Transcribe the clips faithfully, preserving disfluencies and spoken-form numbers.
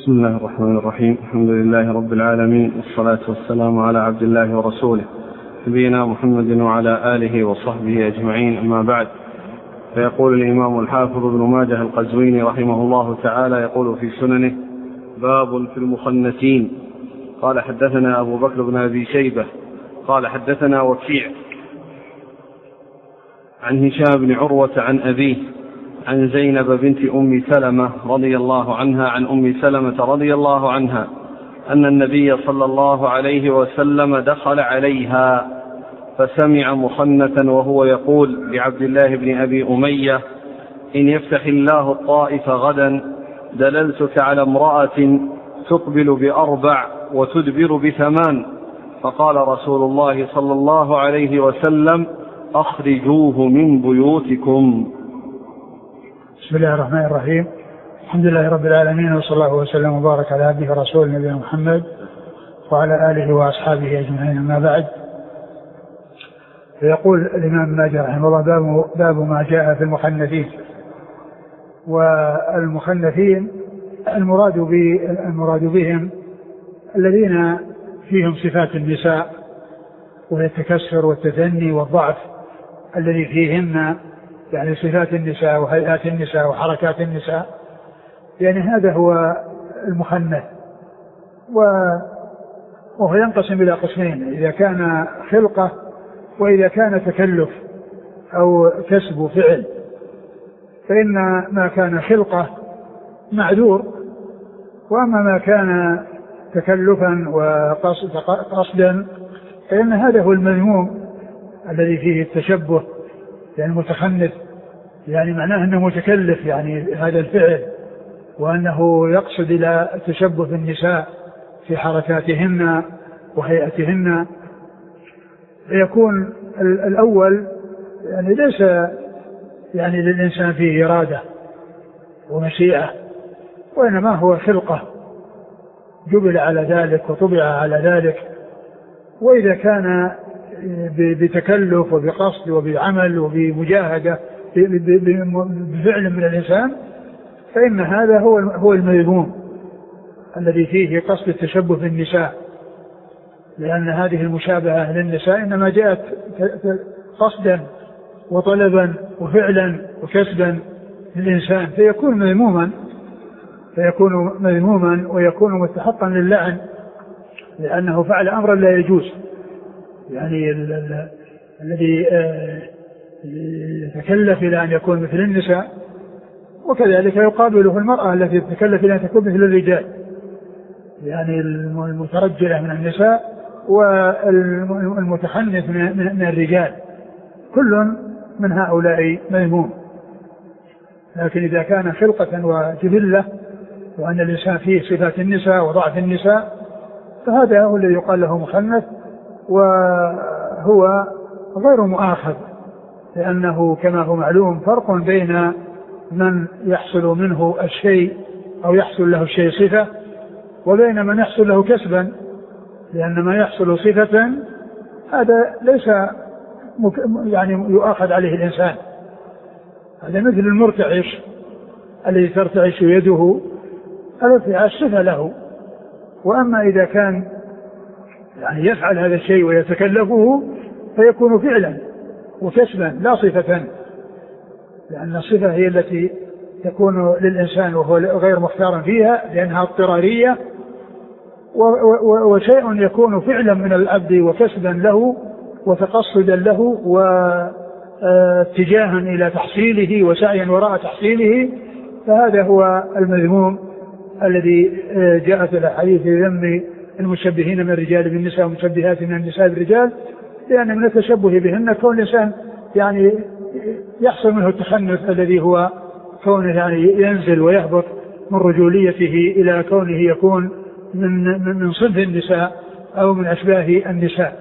بسم الله الرحمن الرحيم. الحمد لله رب العالمين، والصلاة والسلام على عبد الله ورسوله نبينا محمد وعلى آله وصحبه أجمعين، أما بعد. فيقول الإمام الحافظ ابن ماجه القزويني رحمه الله تعالى يقول في سننه: باب في المخنثين. قال: حدثنا أبو بكر بن أبي شيبة قال: حدثنا وكيع عن هشام بن عروة عن أبيه عن زينب بنت أم سلمة رضي الله عنها عن أم سلمة رضي الله عنها أن النبي صلى الله عليه وسلم دخل عليها فسمع مخنثا وهو يقول لعبد الله بن أبي أمية: إن يفتح الله الطائف غدا دللتك على امرأة تقبل بأربع وتدبر بثمان. فقال رسول الله صلى الله عليه وسلم: أخرجوه من بيوتكم. بسم الله الرحمن الرحيم. الحمد لله رب العالمين، وصلى الله وسلم وبارك على عبده ورسوله نبينا محمد وعلى آله وأصحابه أجمعين، أما بعد. فيقول الإمام ماجه رحمه الله: باب, باب ما جاء في المخنثين. والمخنثين المراد, المراد بهم الذين فيهم صفات النساء وهي التكسر والتثني والضعف الذي فيهن، يعني صفات النساء وهيئات النساء وحركات النساء، يعني هذا هو المخنث. وهو ينقسم إلى قسمين: إذا كان خلقة وإذا كان تكلف أو كسب وفعل. فإن ما كان خلقة معذور، وأما ما كان تكلفا وقصدا فإن هذا هو المذموم الذي فيه التشبه، يعني متخنث، يعني معناه أنه متكلف يعني هذا الفعل، وأنه يقصد إلى التشبه بالنساء في حركاتهن وهيئتهن. يكون الأول يعني ليس يعني للإنسان فيه إرادة ومشيئة، وإنما هو خلقة جبل على ذلك وطبع على ذلك. وإذا كان بتكلف وبقصد وبعمل وبمجاهدة بفعل من الإنسان فإن هذا هو هو المذموم الذي فيه قصد التشبه بالنساء، لأن هذه المشابهة للنساء إنما جاءت قصدا وطلبا وفعلا وكسبا للإنسان، فيكون مذموما فيكون مذموما ويكون مستحقا للعن، لأنه فعل أمرا لا يجوز. يعني الذي يتكلف إلى أن يكون مثل النساء، وكذلك يقابله المرأة التي تتكلف إلى أن تكون مثل الرجال، يعني المترجلة من النساء والمتخنث من الرجال، كل من هؤلاء مذموم. لكن إذا كان خلقة وجبلة وأن الإنسان فيه صفات النساء وضعف النساء فهذا هو الذي يقال له مخنث، وهو غير مؤاخذ، لأنه كما هو معلوم فرق بين من يحصل منه الشيء أو يحصل له الشيء صفة وبين من يحصل له كسبا، لأن ما يحصل صفة هذا ليس يعني يؤاخذ عليه الإنسان، هذا مثل المرتعش الذي ترتعش يده، الارتعاش صفة له. وأما إذا كان يعني يفعل هذا الشيء ويتكلفه فيكون فعلا وكسبا لا صفة، لأن الصفة هي التي تكون للإنسان وهو غير مختار فيها لأنها اضطرارية، وشيء يكون فعلا من العبد وكسبا له وتقصدا له واتجاها إلى تحصيله وسعيا وراء تحصيله، فهذا هو المذموم الذي جاءت الأحاديث في ذم المشبهين من الرجال بالنساء ومشبهات من النساء بالرجال، لأن من التشبه بهن كون الإنسان يعني يحصل منه التخنث الذي هو كونه يعني ينزل ويهبط من رجوليته إلى كونه يكون من من صنف النساء أو من أشباه النساء.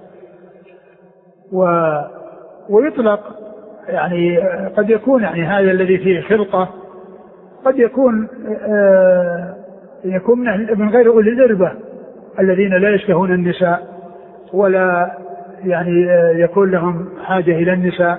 و ويطلق يعني قد يكون يعني هذا الذي فيه خلقة قد يكون آه يكون من غير أولي الإربة الذين لا يشتهون النساء ولا يعني آه يكون لهم حاجة إلى النساء،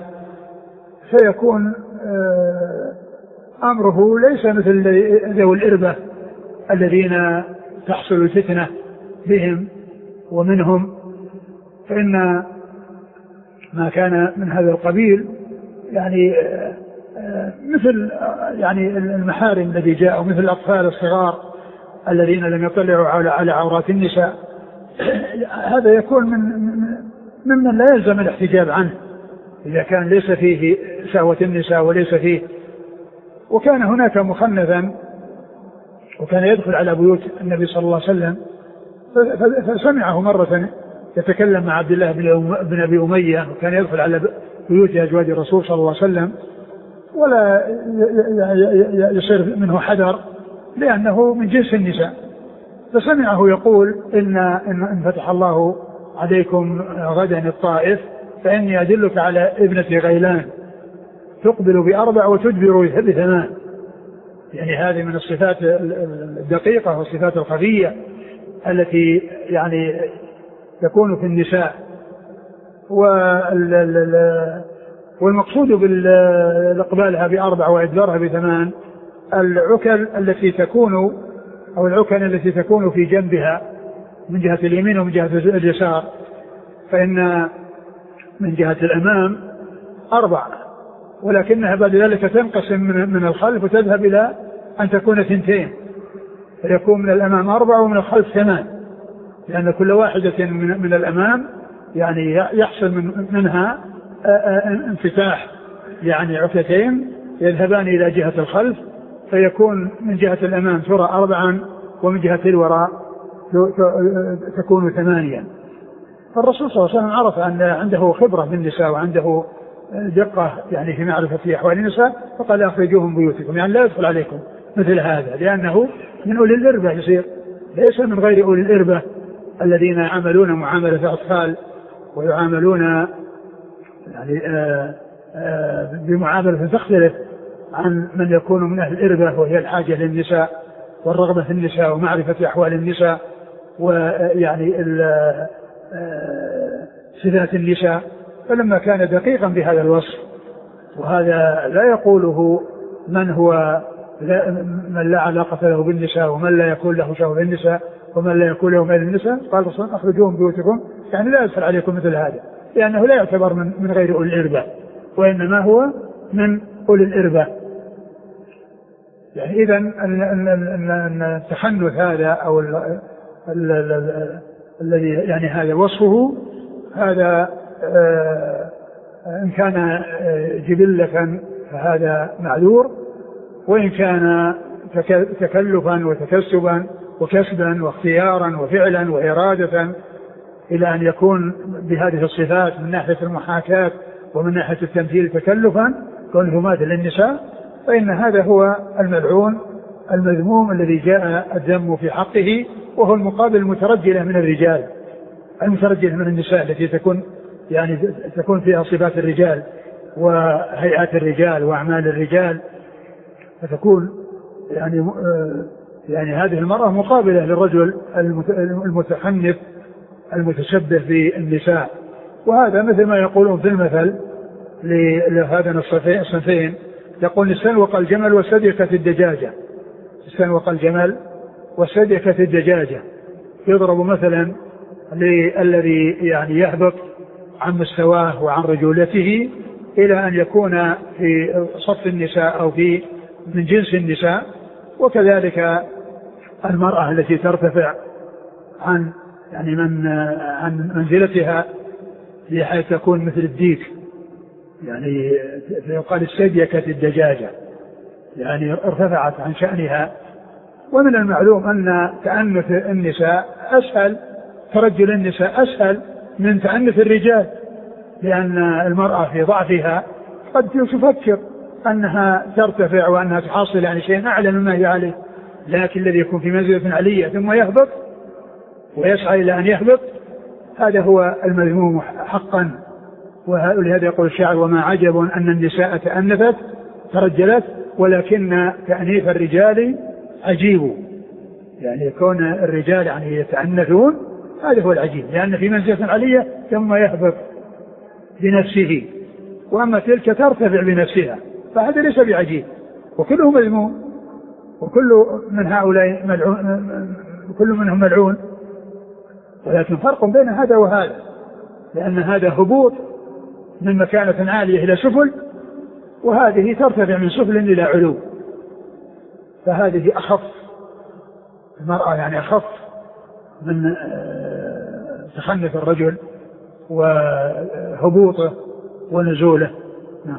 فيكون آه أمره ليس مثل ذوي الإربة الذين تحصل الفتنة بهم ومنهم، فإن ما كان من هذا القبيل يعني مثل يعني المحارم الذي جاء، ومثل الأطفال الصغار الذين لم يطلعوا على عورات النساء، هذا يكون من ممن لا يلزم الاحتجاب عنه إذا كان ليس فيه شهوة النساء وليس فيه. وكان هناك مخنثا وكان يدخل على بيوت النبي صلى الله عليه وسلم، فسمعه مرة يتكلم مع عبد الله بن أبي أمية، وكان يدخل على بيوت أزواج الرسول صلى الله عليه وسلم ولا يصير منه حذر لأنه من جنس النساء. فسمعه يقول إن, إن فتح الله عليكم غدا الطائف فإني أدلك على ابنة غيلان تقبل بأربع وتدبر بثمان. يعني هذه من الصفات الدقيقة والصفات الخفية التي يعني تكون في النساء. والمقصود بالإقبالها بأربع وإدبارها بثمان العكل التي تكون أو العكن التي تكون في جنبها من جهة اليمين ومن جهة اليسار، فإن من جهة الأمام أربع، ولكنها بعد ذلك تنقسم من الخلف وتذهب إلى أن تكون ثنتين، فيكون من الأمام أربع ومن الخلف ثمان، لأن كل واحدة من, من الأمام يعني يحصل من منها انفتاح يعني عكتين يذهبان إلى جهة الخلف، فيكون من جهة الأمام ترى أربعا ومن جهة الوراء تكون ثمانيا. فالرسول صلى الله عليه وسلم عرف أن عنده خبرة بالنساء وعنده دقة يعني في معرفة أحوال النساء، فقال أخرجوهم بيوتكم، يعني لا يدخل عليكم مثل هذا، لأنه من أولي الإربة يصير، ليس من غير أولي الإربة الذين يعاملون معاملة أطفال ويعاملون يعني آآ آآ بمعاملة تختلف عن من يكون من أهل الإربة، وهي الحاجة للنساء والرغبة في النساء ومعرفة أحوال النساء ويعني صفات النساء. فلما كان دقيقا بهذا الوصف، وهذا لا يقوله من هو لا من لا علاقة له بالنساء ومن لا يكون له شهوة بالنساء ومن لا يكون له مال النساء، قال الرسول أخرجوهم بيوتكم، يعني لا يدخل عليكم مثل هذا، لأنه لا يعتبر من, من غير أولي الإربة، وإنما هو من أولي الإربة. يعني إذن التحنث هذا أو الذي يعني هذا وصفه، هذا آه إن كان جبلة فهذا معذور، وإن كان تكلفا وتكسبا وكسبا واختيارا وفعلا وإرادة إلى أن يكون بهذه الصفات من ناحية المحاكاة ومن ناحية التمثيل تكلفا كونه ماثل للنساء، فإن هذا هو الملعون المذموم الذي جاء الذم في حقه، وهو المقابل المترجلة من الرجال، المترجلة من النساء التي تكون يعني تكون فيها صفات الرجال وهيئات الرجال وأعمال الرجال، فتكون يعني يعني هذه المرأة مقابلة للرجل المتحنف المتشبه بالنساء. وهذا مثل ما يقولون في المثل لهذا الصنفين، يقول استنوق الجمل والثدي كالدجاجة، استنوق الجمل والثدي كالدجاجة، يضرب مثلا للذي يعني يهبط عن مستواه وعن رجولته إلى أن يكون في صف النساء أو في من جنس النساء، وكذلك المرأة التي ترتفع عن يعني من عن منزلتها بحيث تكون مثل الديك، يعني يقال الثدي كالدجاجة، يعني ارتفعت عن شأنها. ومن المعلوم أن تأنث النساء أسهل، ترجل النساء أسهل من تأنث الرجال، لأن المرأة في ضعفها قد تفكر أنها ترتفع وأنها تحصل يعني شيء أعلى مما هي عليه، لكن الذي يكون في منزلة عالية ثم يهبط ويسعى إلى أن يهبط، هذا هو المذموم حقا. ولهذا يقول الشاعر وما عجب أن النساء تأنثت ترجلت ولكن تأنيث الرجال عجيب، يعني يكون الرجال يعني يتأنثون هذا هو العجيب، لأن في منزلة عالية ثم يهبط بنفسه، وأما تلك ترتفع بنفسها، فهذا ليس بعجيب، وكله مذموم. وكل من هؤلاء ملعون، كل منهم ملعون، ولكن فرق بين هذا وهذا، لأن هذا هبوط من مكانة عالية إلى سفل، وهذه ترتفع من سفل إلى علو، فهذه أخف المرأة، يعني أخف من تخنث الرجل وهبوطه ونزوله. نعم.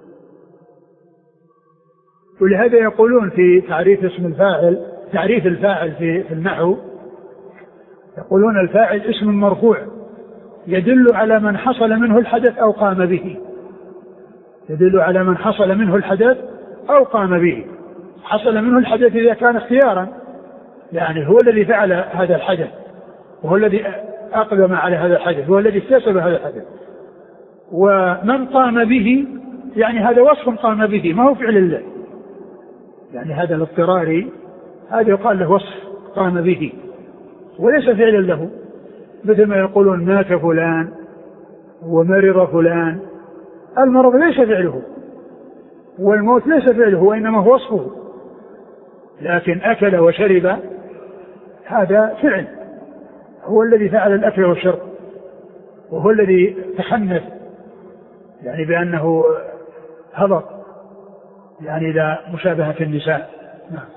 ولهذا يقولون في تعريف اسم الفاعل، تعريف الفاعل في في النحو، يقولون الفاعل اسم مرفوع يدل على من حصل منه الحدث أو قام به، يدل على من حصل منه الحدث أو قام به. حصل منه الحدث إذا كان اختيارا، يعني هو الذي فعل هذا الحدث، وهو الذي أقدم على هذا الحدث، هو الذي اكتسب هذا الحدث. ومن قام به يعني هذا وصف قام به، ما هو فعل الله، يعني هذا الاضطراري هذا يقال له وصف قام به وليس فعلا له، مثل ما يقولون مات فلان ومرض فلان. المرض ليس فعله والموت ليس فعله، وإنما هو وصفه، لكن أكل وشرب هذا فعل، هو الذي فعل الأكل والشرب، وهو الذي تحنث يعني بأنه هبط يعني إلى مشابهة النساء. نعم.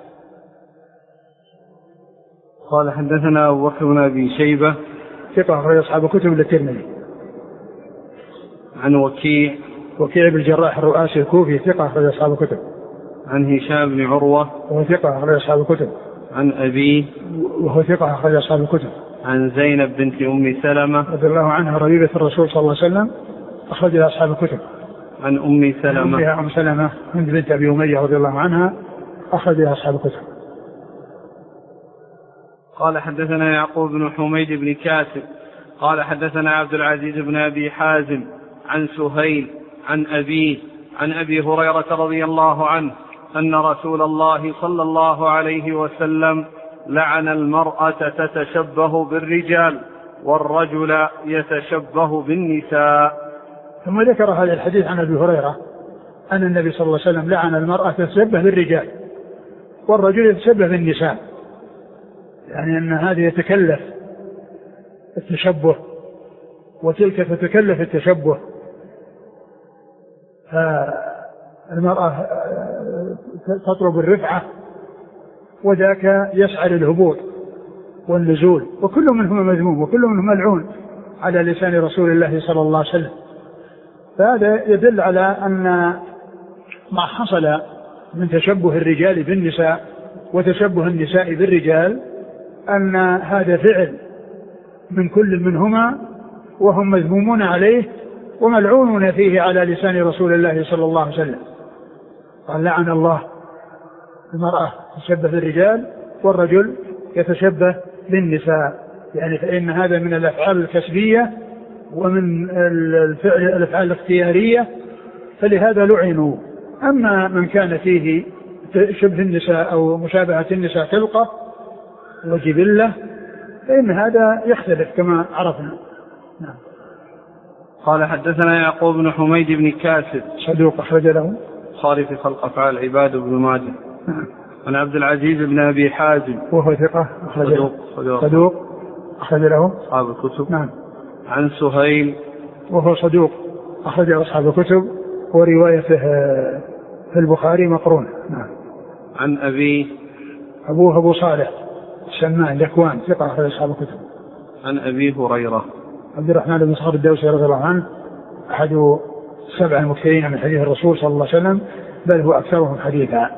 قال حدثنا أبو بكر بن أبي شيبة ثقة أخرج أصحاب كتب للترمذي. عن وكيع وكيع بن الجراح الرؤاسي الكوفي ثقة أخرج أصحاب كتب. عن هشام بن عروة وهو ثقة أخرج أصحاب كتب. عن أبيه وهو ثقة أخرج أصحاب الكتب. عن زينب بنت أم سلمة رضي الله عنها ربيبة الرسول صلى الله عليه وسلم أخرج أصحاب الكتب. عن أم سلمة عن أم سلمة هند بنت أبي أمية رضي الله عنها أخرج أصحاب الكتب. قال حدثنا يعقوب بن حميد بن كاسب قال حدثنا عبد العزيز بن أبي حازم عن سهيل عن أبيه عن أبي هريرة رضي الله عنه أن رسول الله صلى الله عليه وسلم لعن المرأة تتشبه بالرجال والرجل يتشبه بالنساء. ثم ذكر هذا الحديث عن أبي هريرة أن النبي صلى الله عليه وسلم لعن المرأة تتشبه بالرجال والرجل يتشبه بالنساء، يعني أن هذه يتكلف التشبه وتلك تتكلف التشبه. فالمرأة تطلب الرفعة وذاك يسعى للهبوط والنزول، وكل منهما مذموم وكل منهما ملعون على لسان رسول الله صلى الله عليه وسلم. فهذا يدل على أن ما حصل من تشبه الرجال بالنساء وتشبه النساء بالرجال أن هذا فعل من كل منهما وهم مذمومون عليه وملعونون فيه على لسان رسول الله صلى الله عليه وسلم. قال لعن الله المرأة تتشبه بالرجال والرجل يتشبه بالنساء، يعني فإن هذا من الأفعال الكسبية ومن الفعل الأفعال الاختيارية، فلهذا لعنوا. أما من كان فيه شبه النساء أو مشابهة النساء خلقة وجبلة فإن هذا يختلف كما عرفنا. نعم. قال حدثنا يعقوب بن حميد بن كاسب صدوق أخرج له البخاري في خلق أفعال العباد بن ماجه. نعم. عن عبد العزيز بن أبي حازم وهو ثقة أخرج له صدوق, صدوق أخرج له أصحاب الكتب. نعم. عن سهيل وهو صدوق أخرج أصحاب الكتب وروايته في البخاري مقرون. نعم. عن أبيه أبوه أبو صالح السمان ذكوان ثقة أخرج أصحاب الكتب. عن أبي هريرة عبد الرحمن بن صخر الدوسي رضي الله عنه أحد سبع المكثرين من حديث الرسول صلى الله عليه وسلم، بل هو أكثرهم حديثا.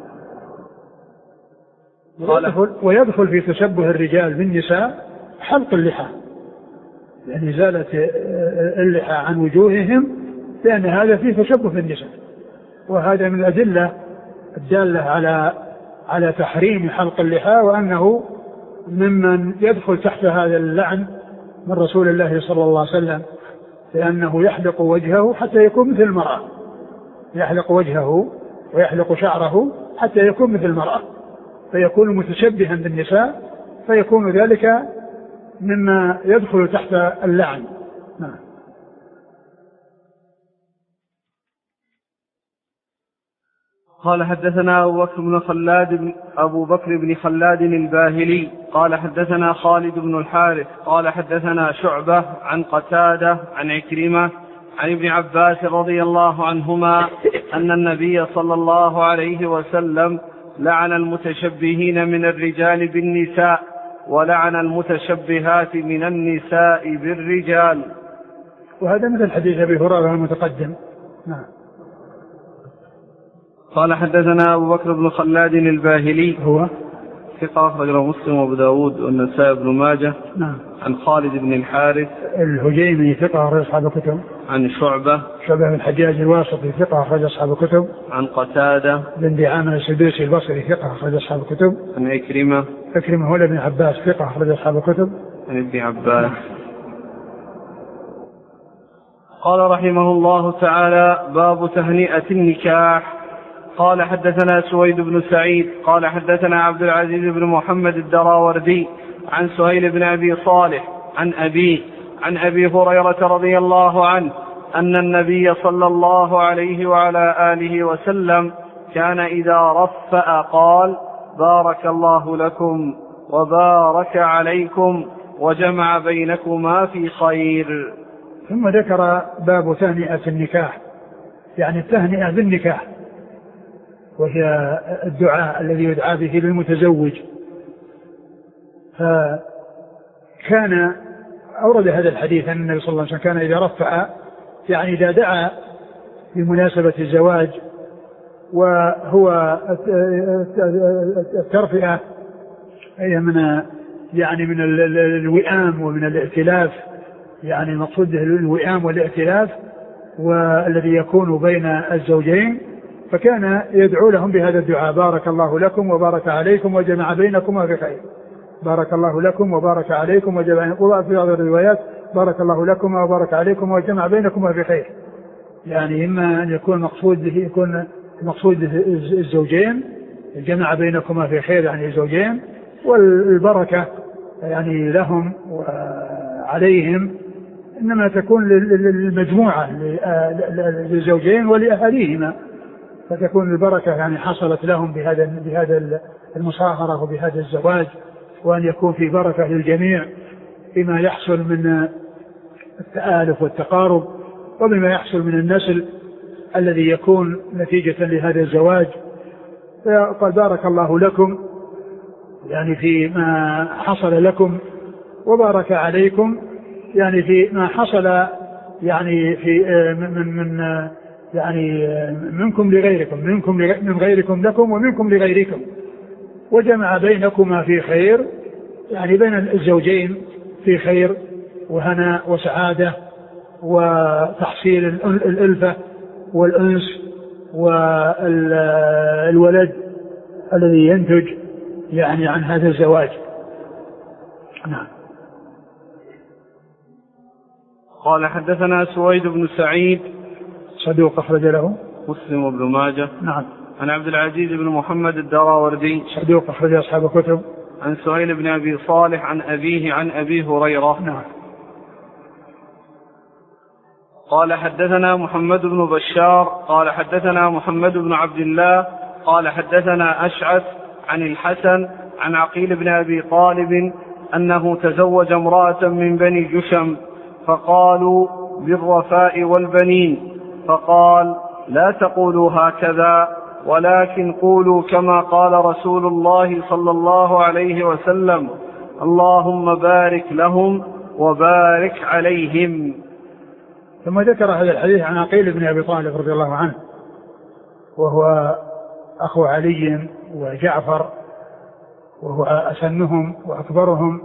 ويدخل, ويدخل في تشبه الرجال بالنساء حلق اللحى، يعني إزالة اللحى عن وجوههم، لأن هذا فيه تشبه بالنساء، وهذا من الأدلة الدالة على على تحريم حلق اللحى، وأنه ممن يدخل تحت هذا اللعن من رسول الله صلى الله عليه وسلم، لأنه يحلق وجهه حتى يكون مثل المرأة، يحلق وجهه ويحلق شعره حتى يكون مثل المرأة، فيكون متشبها بالنساء، فيكون ذلك مما يدخل تحت اللعن. نعم. قال حدثنا أبو بكر بن خلاد بن أبو بكر بن خلاد الباهلي قال حدثنا خالد بن الحارث قال حدثنا شعبة عن قتادة عن عكرمة عن ابن عباس رضي الله عنهما أن النبي صلى الله عليه وسلم لعن المتشبهين من الرجال بالنساء ولعن المتشبهات من النساء بالرجال. وهذا مثل حديث أبي هريرة المتقدم. نعم. قال حدثنا أبو بكر بن خلاد الباهلي هو ثقة أخرجه مسلم وأبو داود والنسائي بن ماجه. نعم. عن خالد بن الحارث الهجيمي ثقة أخرج أصحاب الكتب. عن شعبة شعبة بن الحجاج الواسطي ثقة أخرج أصحاب الكتب. عن قتادة بن دعامة السدوسي البصري ثقة أخرج أصحاب الكتب. عن عكرمة عكرمة هو ابن عباس ثقة أخرج أصحاب الكتب. عن ابن عباس. قال رحمه الله تعالى: باب تهنئة النكاح. قال حدثنا سويد بن سعيد قال حدثنا عبد العزيز بن محمد الدراوردي عن سهيل بن أبي صالح عن أبيه عن أبي هريرة رضي الله عنه أن النبي صلى الله عليه وعلى آله وسلم كان إذا رفأ قال: بارك الله لكم وبارك عليكم وجمع بينكما في خير. ثم ذكر باب تهنئة النكاح، يعني التهنئة بالنكاح، وهي الدعاء الذي يدعى به للمتزوج. فكان أورد هذا الحديث أن النبي صلى الله عليه وسلم كان إذا رفع، يعني إذا دعا بمناسبة الزواج، وهو الترفئة هي من يعني من الوئام ومن الائتلاف، يعني المقصود الوئام والائتلاف والذي يكون بين الزوجين، فكان يدعو لهم بهذا الدعاء: بارك الله لكم وبارك عليكم وجمع بينكما في خير. بارك الله لكم وبارك عليكم وجمع بينكما في بعض الروايات بارك الله لكم وبارك عليكم وجمع بينكما في خير. يعني إما أن يكون مقصود به يكون مقصود الزوجين، جمع بينكما في خير يعني الزوجين، والبركة يعني لهم وعليهم إنما تكون للمجموعة للزوجين ولأهاليهما، فتكون البركة يعني حصلت لهم بهذا بهذا المصاهرة وبهذا الزواج، وأن يكون في بركة للجميع بما يحصل من التآلف والتقارب، وبما يحصل من النسل الذي يكون نتيجة لهذا الزواج. فقال: بارك الله لكم يعني فيما حصل لكم، وبارك عليكم يعني فيما حصل يعني في من من يعني منكم لغيركم، منكم من غيركم لكم ومنكم لغيركم، وجمع بينكما في خير، يعني بين الزوجين في خير وهناء وسعادة وتحصيل الألفة والأنس والولد الذي ينتج يعني عن هذا الزواج. نعم. قال حدثنا سويد بن سعيد صدوق أخرج له مسلم وابن ماجه. نعم. عن عبد العزيز بن محمد الدراوردي صدوق أخرج أصحاب الكتب. عن سهيل بن أبي صالح عن أبيه عن أبي هريرة. نعم. قال حدثنا محمد بن بشار قال حدثنا محمد بن عبد الله قال حدثنا أشعث عن الحسن عن عقيل بن أبي طالب أنه تزوج امرأة من بني جشم فقالوا: بالرفاء والبنين، فقال: لا تقولوا هكذا، ولكن قولوا كما قال رسول الله صلى الله عليه وسلم: اللهم بارك لهم وبارك عليهم. ثم ذكر هذا الحديث عن عقيل بن أبي طالب رضي الله عنه، وهو أخو علي وجعفر، وهو أسنهم وأكبرهم،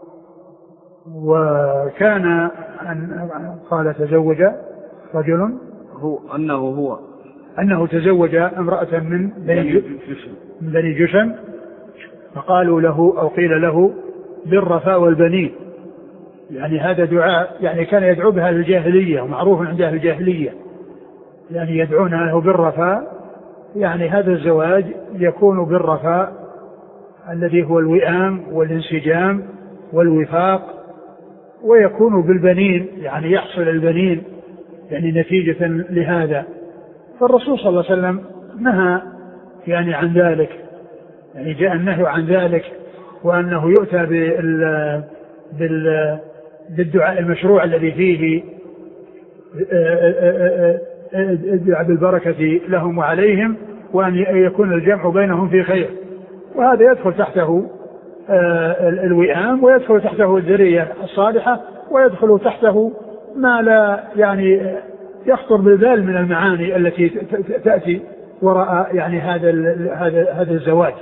وكان أن قال تزوج رجل هو أنه هو أنه تزوج امرأة من بني من بني جشم، فقالوا له أو قيل له: بالرفاء والبنين، يعني هذا دعاء يعني كان يدعو بها الجاهلية ومعروف عند أهل الجاهلية، يعني يدعون له بالرفاء، يعني هذا الزواج يكون بالرفاء الذي هو الوئام والانسجام والوفاق، ويكون بالبنين يعني يحصل البنين يعني نتيجة لهذا. فالرسول صلى الله عليه وسلم نهى يعني عن ذلك، يعني جاء النهي عن ذلك، وأنه يؤتى بال بال بالدعاء المشروع الذي فيه الدعاء بالبركة لهم وعليهم، وأن يكون الجمع بينهم في خير. وهذا يدخل تحته الوئام، ويدخل تحته الذرية الصالحة، ويدخل تحته ما لا يعني يخطر بالبال من المعاني التي تأتي وراء يعني هذا هذا هذا الزواج.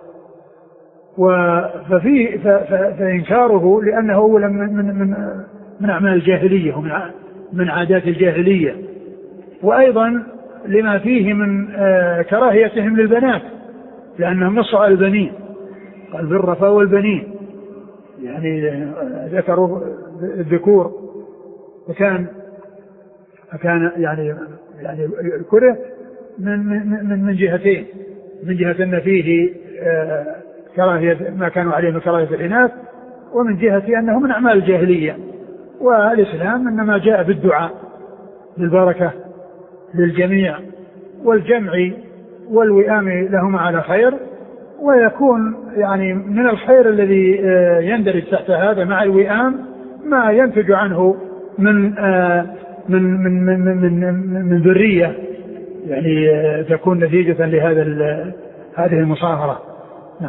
وفي فإنكاره لأنه أولا من من من أعمال الجاهلية ومن من عادات الجاهلية، وأيضا لما فيه من كراهيتهم للبنات، لأنهم نصوا على البنين، قال بالرفا والبنين، يعني ذكروا الذكور، وكان فكان يعني يعني كره من من من جهتين، من جهة أن فيه كراهية ما كانوا عليه من كراهية الإناث، ومن جهة أنه من أعمال الجاهلية. والإسلام إنما جاء بالدعاء بالبركة للجميع والجمع والوئام لهم على خير، ويكون يعني من الخير الذي يندرج تحت هذا مع الوئام ما ينتج عنه من من من من من, من ذرية يعني تكون نتيجة لهذا هذه المصاهرة. نعم.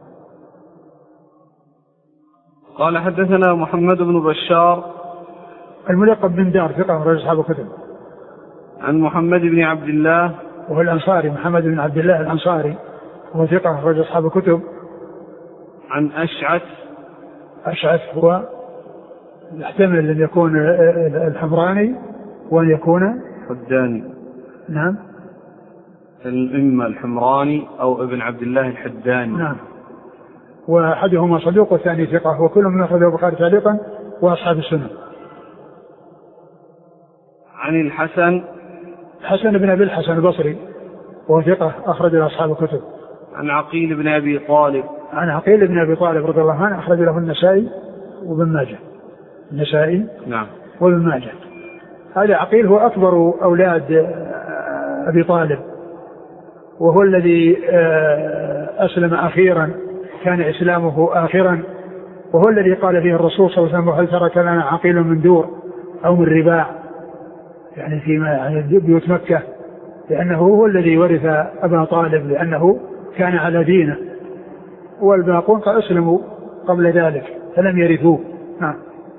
قال حدثنا محمد بن بشار الملقب بن دار ثقة رجل أصحاب الكتب. عن محمد بن عبد الله وهو الأنصاري، محمد بن عبد الله الأنصاري وهو ثقة رجل أصحاب الكتب. عن أشعث أشعث هو يحتمل أن يكون الحمراني وأن يكون حداني. نعم. إما الحمراني أو ابن عبد الله الحداني. نعم. وأحدهما صدوق والثاني ثقة، وكل من أخرجه البخاري تعليقا وأصحاب السنن. عن الحسن حسن بن أبي الحسن البصري وهو ثقة أخرج له أصحاب الكتب. عن عقيل بن أبي طالب عن عقيل بن أبي طالب رضي الله عنه أخرج له النسائي وابن ماجه. النسائي نعم وابن ماجه. هذا عقيل هو أكبر أولاد أبي طالب، وهو الذي أسلم أخيرا، كان إسلامه آخرا، وهو الذي قال فيه الرسول صلى الله عليه وسلم: هل ترك لنا عقيل من دور أو من رباع، يعني في يعني بيوت مكة، لأنه هو الذي ورث أبا طالب لأنه كان على دينه، والباقون قد أسلموا قبل ذلك فلم يرثوه. نعم.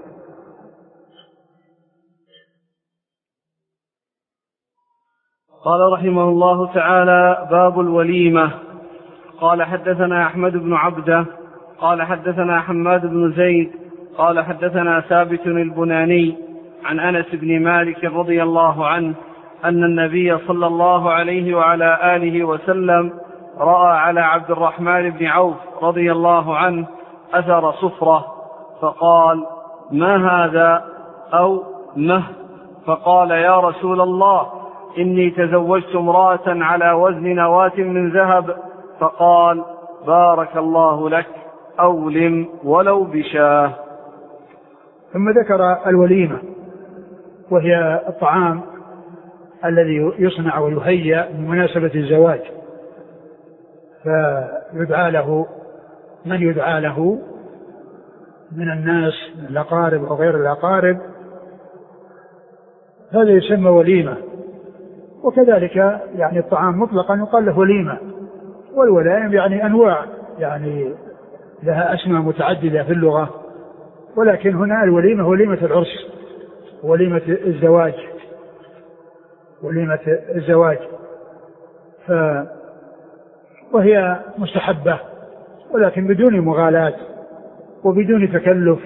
قال رحمه الله تعالى: باب الوليمة. قال حدثنا أحمد بن عبده قال حدثنا حماد بن زيد قال حدثنا ثابت البناني عن أنس بن مالك رضي الله عنه أن النبي صلى الله عليه وعلى آله وسلم رأى على عبد الرحمن بن عوف رضي الله عنه أثر صفرة، فقال: ما هذا؟ أو مه؟ فقال: يا رسول الله، إني تزوجت امرأة على وزن نواة من ذهب. فقال: بارك الله لك، أولم ولو بشاه. ثم ذكر الوليمة، وهي الطعام الذي يصنع ويهيأ بمناسبة الزواج، فيدعى له من يدعى له من الناس، من الأقارب وغير الأقارب، هذا يسمى وليمة. وكذلك يعني الطعام مطلقا يقال له وليمة، والولائم يعني أنواع، يعني لها أسماء متعددة في اللغة، ولكن هنا الوليمة وليمة العرس، وليمة الزواج، وليمة الزواج ف... وهي مستحبة، ولكن بدون مغالاة وبدون تكلف،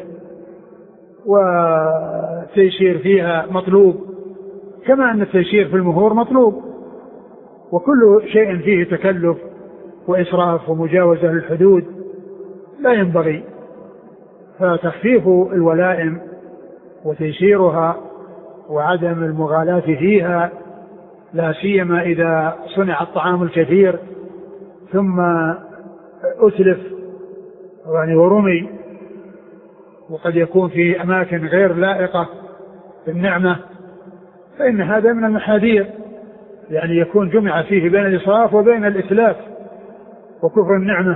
وتيسير فيها مطلوب، كما أن التيسير في المهور مطلوب، وكل شيء فيه تكلف وإسراف ومجاوزة للحدود لا ينبغي. فتخفيف الولائم وتيسيرها وعدم المغالاة فيها، لا سيما إذا صنع الطعام الكثير ثم أتلف يعني ورمي، وقد يكون في أماكن غير لائقة بالنعمة، فإن هذا من المحاذير يعني يكون جمع فيه بين الإسراف وبين الإتلاف وكفر النعمة،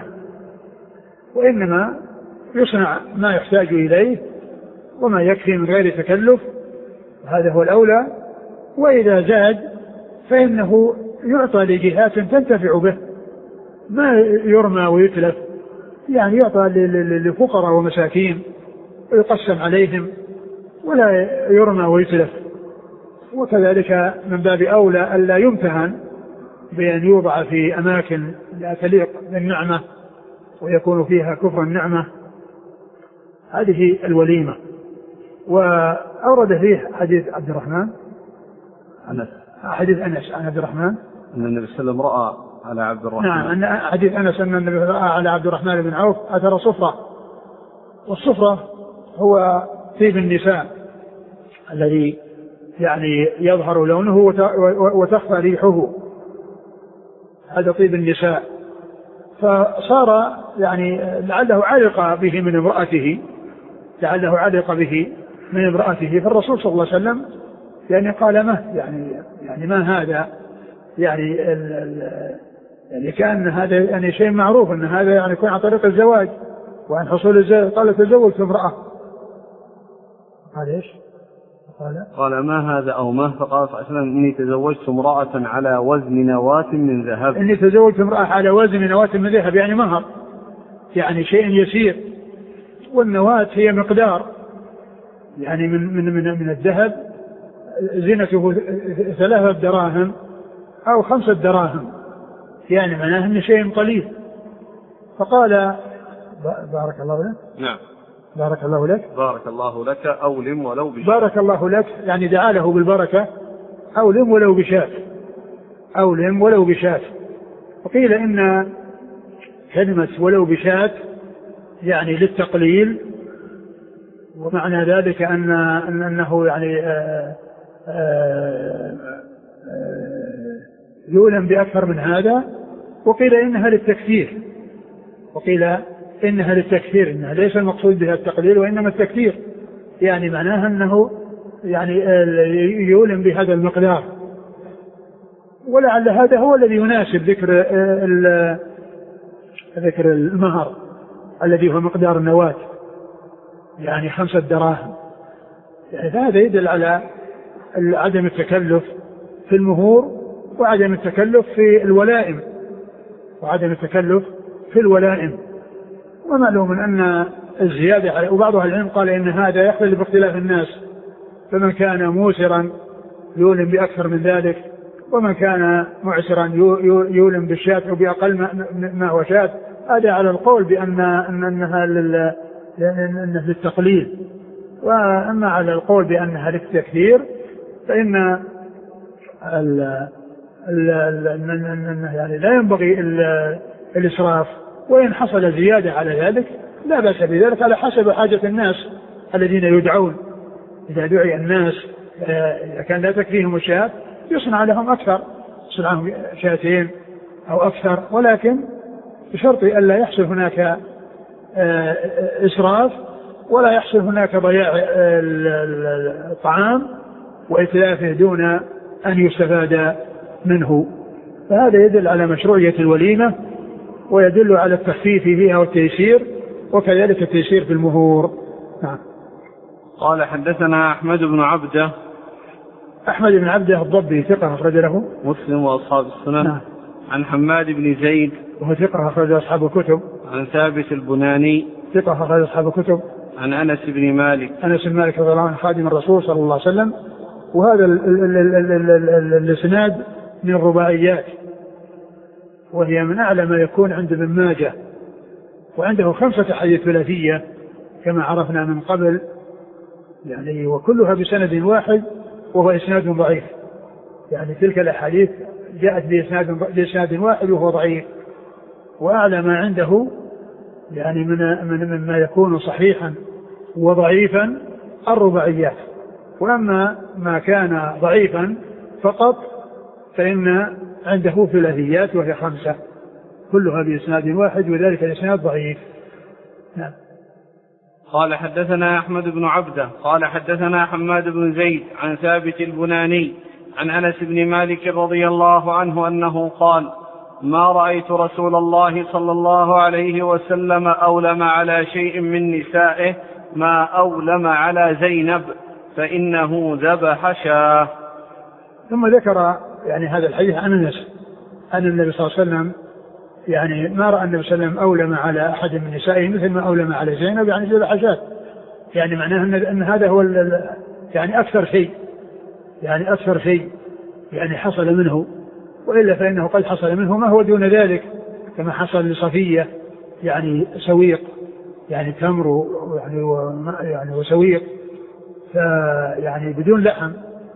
وإنما يصنع ما يحتاج إليه وما يكفي من غير تكلف، هذا هو الأولى. وإذا زاد فإنه يعطى لجهات تنتفع به، ما يرمى ويتلف، يعني يعطى لفقراء ومساكين ويقسم عليهم ولا يرمى ويتلف. وكذلك من باب أولى ألا يمتهن بأن يوضع في أماكن لا تليق بالنعمة ويكون فيها كفر النعمة. هذه الوليمة. وأورد فيه حديث عبد الرحمن أنس حديث أنس عن عبد الرحمن أن النبي صلى الله عليه وسلم رأى على عبد الرحمن. نعم، أن حديث أنس أن النبي رأى على عبد الرحمن بن عوف أثر صفرة، والصفرة هو طيب النساء الذي يعني يظهر لونه وتخفى ريحه، هذا طيب النساء. فصار يعني لعله علق به من امرأته لعله علق به من امرأته فالرسول صلى الله عليه وسلم يعني قال ما يعني يعني ما هذا يعني ال ال يعني كان هذا يعني شيء معروف أن هذا يعني يكون عن طريق الزواج وعن حصول الزواج. قال تزوجت امرأة. قال ايش؟ قال قال ما هذا أو ما؟ فقال صلى الله عليه وسلم إني تزوجت امرأة على وزن نواة من ذهب. إني تزوجت امرأة على وزن نواة من ذهب، يعني مهر، يعني شيء يسير. والنواة هي مقدار يعني من من من, من الذهب زينته ثلاثة دراهم أو خمسة دراهم، يعني معناه أن شيء قليل. فقال بارك الله لك. نعم بارك الله لك. بارك الله لك أولم ولو بشاة. بارك الله لك يعني دعا له بالبركة، أولم ولو بشاة، أولم ولو بشاة. وقيل إن كلمة ولو بشاة يعني للتقليل، ومعنى ذلك أن أنه يعني آآ آآ يؤلم بأكثر من هذا. وقيل إنها للتكثير، وقيل إنها للتكثير، إنها ليس المقصود بها التقليل وإنما التكثير، يعني معناها أنه يعني يؤلم بهذا المقدار. ولعل هذا هو الذي يناسب ذكر ذكر المهر الذي هو مقدار النواة، يعني خمسة دراهم. يعني هذا يدل على عدم التكلف في المهور وعدم التكلف في الولائم وعدم التكلف في الولائم. ومعلوم أن الزيادة على، وبعض أهل العلم قال إن هذا يختلف باختلاف الناس، فمن كان موسرا يولم بأكثر من ذلك، ومن كان معسرا يولم بالشاة أو بأقل ما هو شاة. هذا على القول بأن أنها للتقليل. وأما على القول بأنها للتكثير فإن ال يعني لا ينبغي الإسراف، وإن حصل زيادة على ذلك لا بأس بذلك على حسب حاجة الناس الذين يدعون. إذا دعي الناس إذا كان لا تكفيهم الشاة يصنع لهم أكثر، يصنع لهم شاتين أو أكثر، ولكن بشرط أن لا يحصل هناك إسراف ولا يحصل هناك ضياع الطعام وإتلافه دون أن يستفاد منه. فهذا يدل على مشروعية الوليمة ويدل على التخفيف فيها والتيسير، وكذلك التيسير في المهور. نعم. قال حدثنا أحمد بن عبده. أحمد بن عبده الضبي ثقة أخرج له مسلم وأصحاب السنن. نعم. عن حماد بن زيد وهو ثقة أخرج أصحاب الكتب. عن ثابت البناني ثقة أخرج أصحاب الكتب. عن أنس بن مالك أنس بن مالك رضي الله عنه خادم الرسول صلى الله عليه وسلم. وهذا الإسناد من الرباعيات، وهي من أعلى ما يكون عند ابن ماجه، وعنده خمسة أحاديث ثلاثية كما عرفنا من قبل، يعني وكلها بسند واحد وهو إسناد ضعيف. يعني تلك الأحاديث جاءت بإسناد بإسناد واحد وهو ضعيف. وأعلى ما عنده يعني من من ما يكون صحيحا وضعيفا الرباعيات. وأما ما كان ضعيفا فقط فإن عنده ثلاثيات وهي خمسة كلها بإسناد واحد، وذلك الإسناد ضعيف. نعم. قال حدثنا أحمد بن عبده قال حدثنا حماد بن زيد عن ثابت البناني عن أنس بن مالك رضي الله عنه أنه قال: ما رأيت رسول الله صلى الله عليه وسلم أولم على شيء من نسائه ما أولم على زينب فإنه ذبح شاه. ثم ذكر يعني هذا الحديث عن أنس أن النبي صلى الله عليه وسلم يعني ما رأى النبي صلى الله عليه وسلم أولم على أحد من نسائه مثل ما أولم على زينب، يعني ذبح شاه، يعني معناه أن, أن هذا هو يعني أكثر شيء يعني أكثر شيء يعني حصل منه، وإلا فإنه قد حصل منه ما هو دون ذلك كما حصل لصفية يعني سويق يعني تمر يعني, يعني وسويق يعني بدون لحم،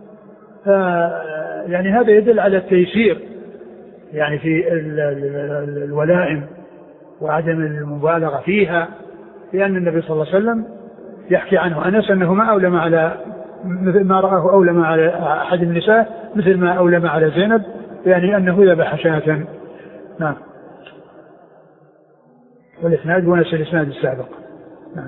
يعني هذا يدل على التيسير يعني في الولائم وعدم المبالغة فيها، لأن النبي صلى الله عليه وسلم يحكي عنه أنس أنه ما أولم على مثل ما رآه أولم على أحد النساء مثل ما أولم على زينب، يعني أنه ذبح شاة. نعم. والإسناد ونفس الإسناد السابق. نعم.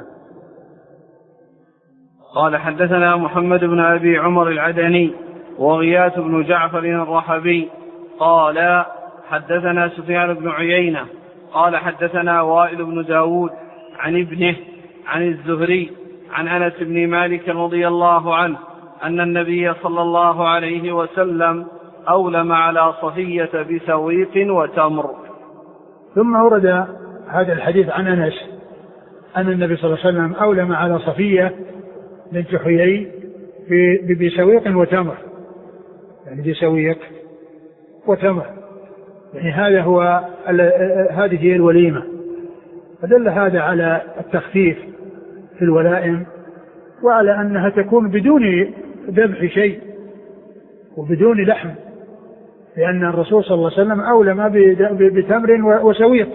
قال: حدثنا محمد بن أبي عمر العدني وغياث بن جعفر الرحبي قال: حدثنا سفيان بن عيينة قال: حدثنا وائل بن داود عن ابنه عن الزهري عن أنس بن مالك رضي الله عنه أن النبي صلى الله عليه وسلم أولم على صفية بسويق وتمر. ثم ورد هذا الحديث عن أنس أن النبي صلى الله عليه وسلم أولم على صفية بنت حيي بسويق وتمر، يعني بسويق وتمر، يعني هذا هو هذه هي الوليمة. فدل هذا على التخفيف في الولائم وعلى أنها تكون بدون ذبح شيء وبدون لحم، لأن الرسول صلى الله عليه وسلم أولم بتمر وسويق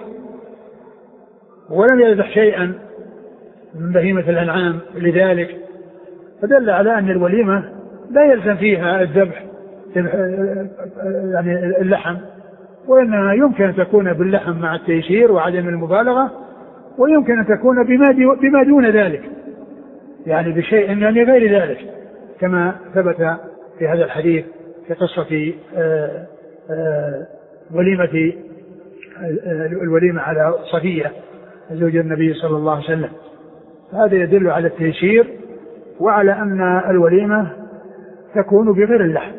ولم يذبح شيئا من بهيمة الأنعام لذلك، فدل على أن الوليمة لا يلزم فيها الذبح يعني اللحم، وإنها يمكن أن تكون باللحم مع التيسير وعدم المبالغة، ويمكن أن تكون بما دون ذلك يعني بشيء يعني غير ذلك، كما ثبت في هذا الحديث في قصة آآ آآ وليمة الوليمة على صفية زوج النبي صلى الله عليه وسلم. هذا يدل على التيسير وعلى أن الوليمة تكون بغير اللحم.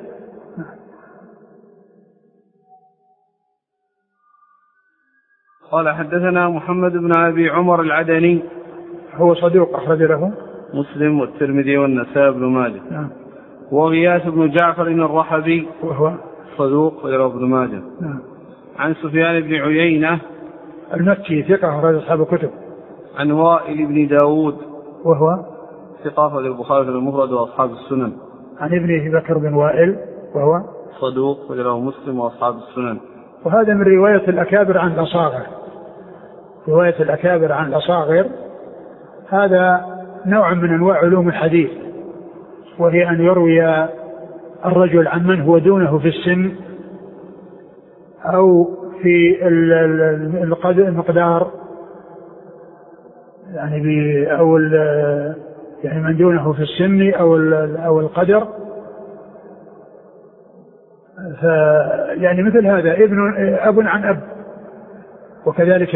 قال: حدثنا محمد بن أبي عمر العدني هو صدوق أخرج له مسلم والترمذي والنسائي بن ماجه. نعم. وغياث بن جعفر الرحبي وهو صدوق غير ابن ماجه. نعم. عن سفيان بن عيينة المكي ثقة أخرج أصحاب الكتب. عن وائل بن داود وهو ثقة أخرج البخاري في المفرد وأصحاب السنن. عن ابنه بكر بن وائل وهو صدوق غيره مسلم وأصحاب السنن. وهذا من رواية الأكابر عن الأصاغر. رواية الأكابر عن الأصاغر هذا نوع من أنواع علوم الحديث، وهي أن يروي الرجل عن من هو دونه في السن أو في المقدار يعني أو يعني من دونه في السن أو أو القدر، يعني مثل هذا ابن أب عن أب، وكذلك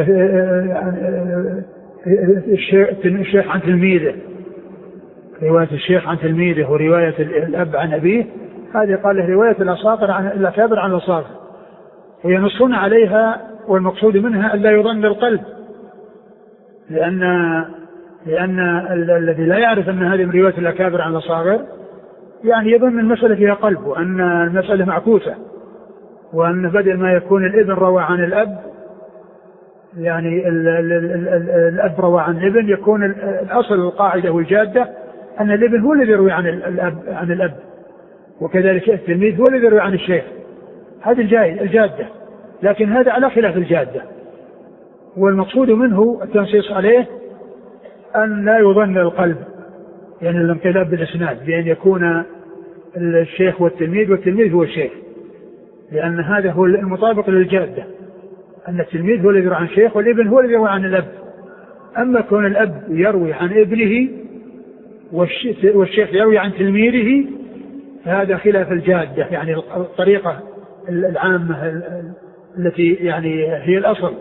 الشيخ عن تلميذه، رواية الشيخ عن تلميذه ورواية الأب عن أبيه، هذه قال له رواية الأصاغر عن الأكابر عن الأصاغر، وينصون عليها والمقصود منها ألا يظن القلب، لأن لأن الذي لا يعرف أن هذه من رواية الأكابر عن الأصاغر يعني يظن المسألة فيها قلب، وأن المسألة معكوسة، وأن بدل ما يكون الابن روى عن الأب يعني ال ال ال ال الأب روى عن الابن، يكون الأصل القاعدة والجادة أن الابن هو الذي يروي عن الأب عن الأب، وكذلك التلميذ هو الذي يروي عن الشيخ، هذا الجادة، لكن هذا على خلاف الجادة، والمقصود منه التنصيص عليه أن لا يظن القلب يعني الانقلاب بالإسناد، بأن يكون الشيخ والتلميذ والتلميذ هو الشيخ، لأن هذا هو المطابق للجادة، أن التلميذ هو الذي يروي عن الشيخ والابن هو الذي يروي عن الأب. أما كون الأب يروي عن ابنه والشيخ يروي عن تلميذه، هذا خلاف الجادة، يعني الطريقة العامة التي يعني هي الأصل،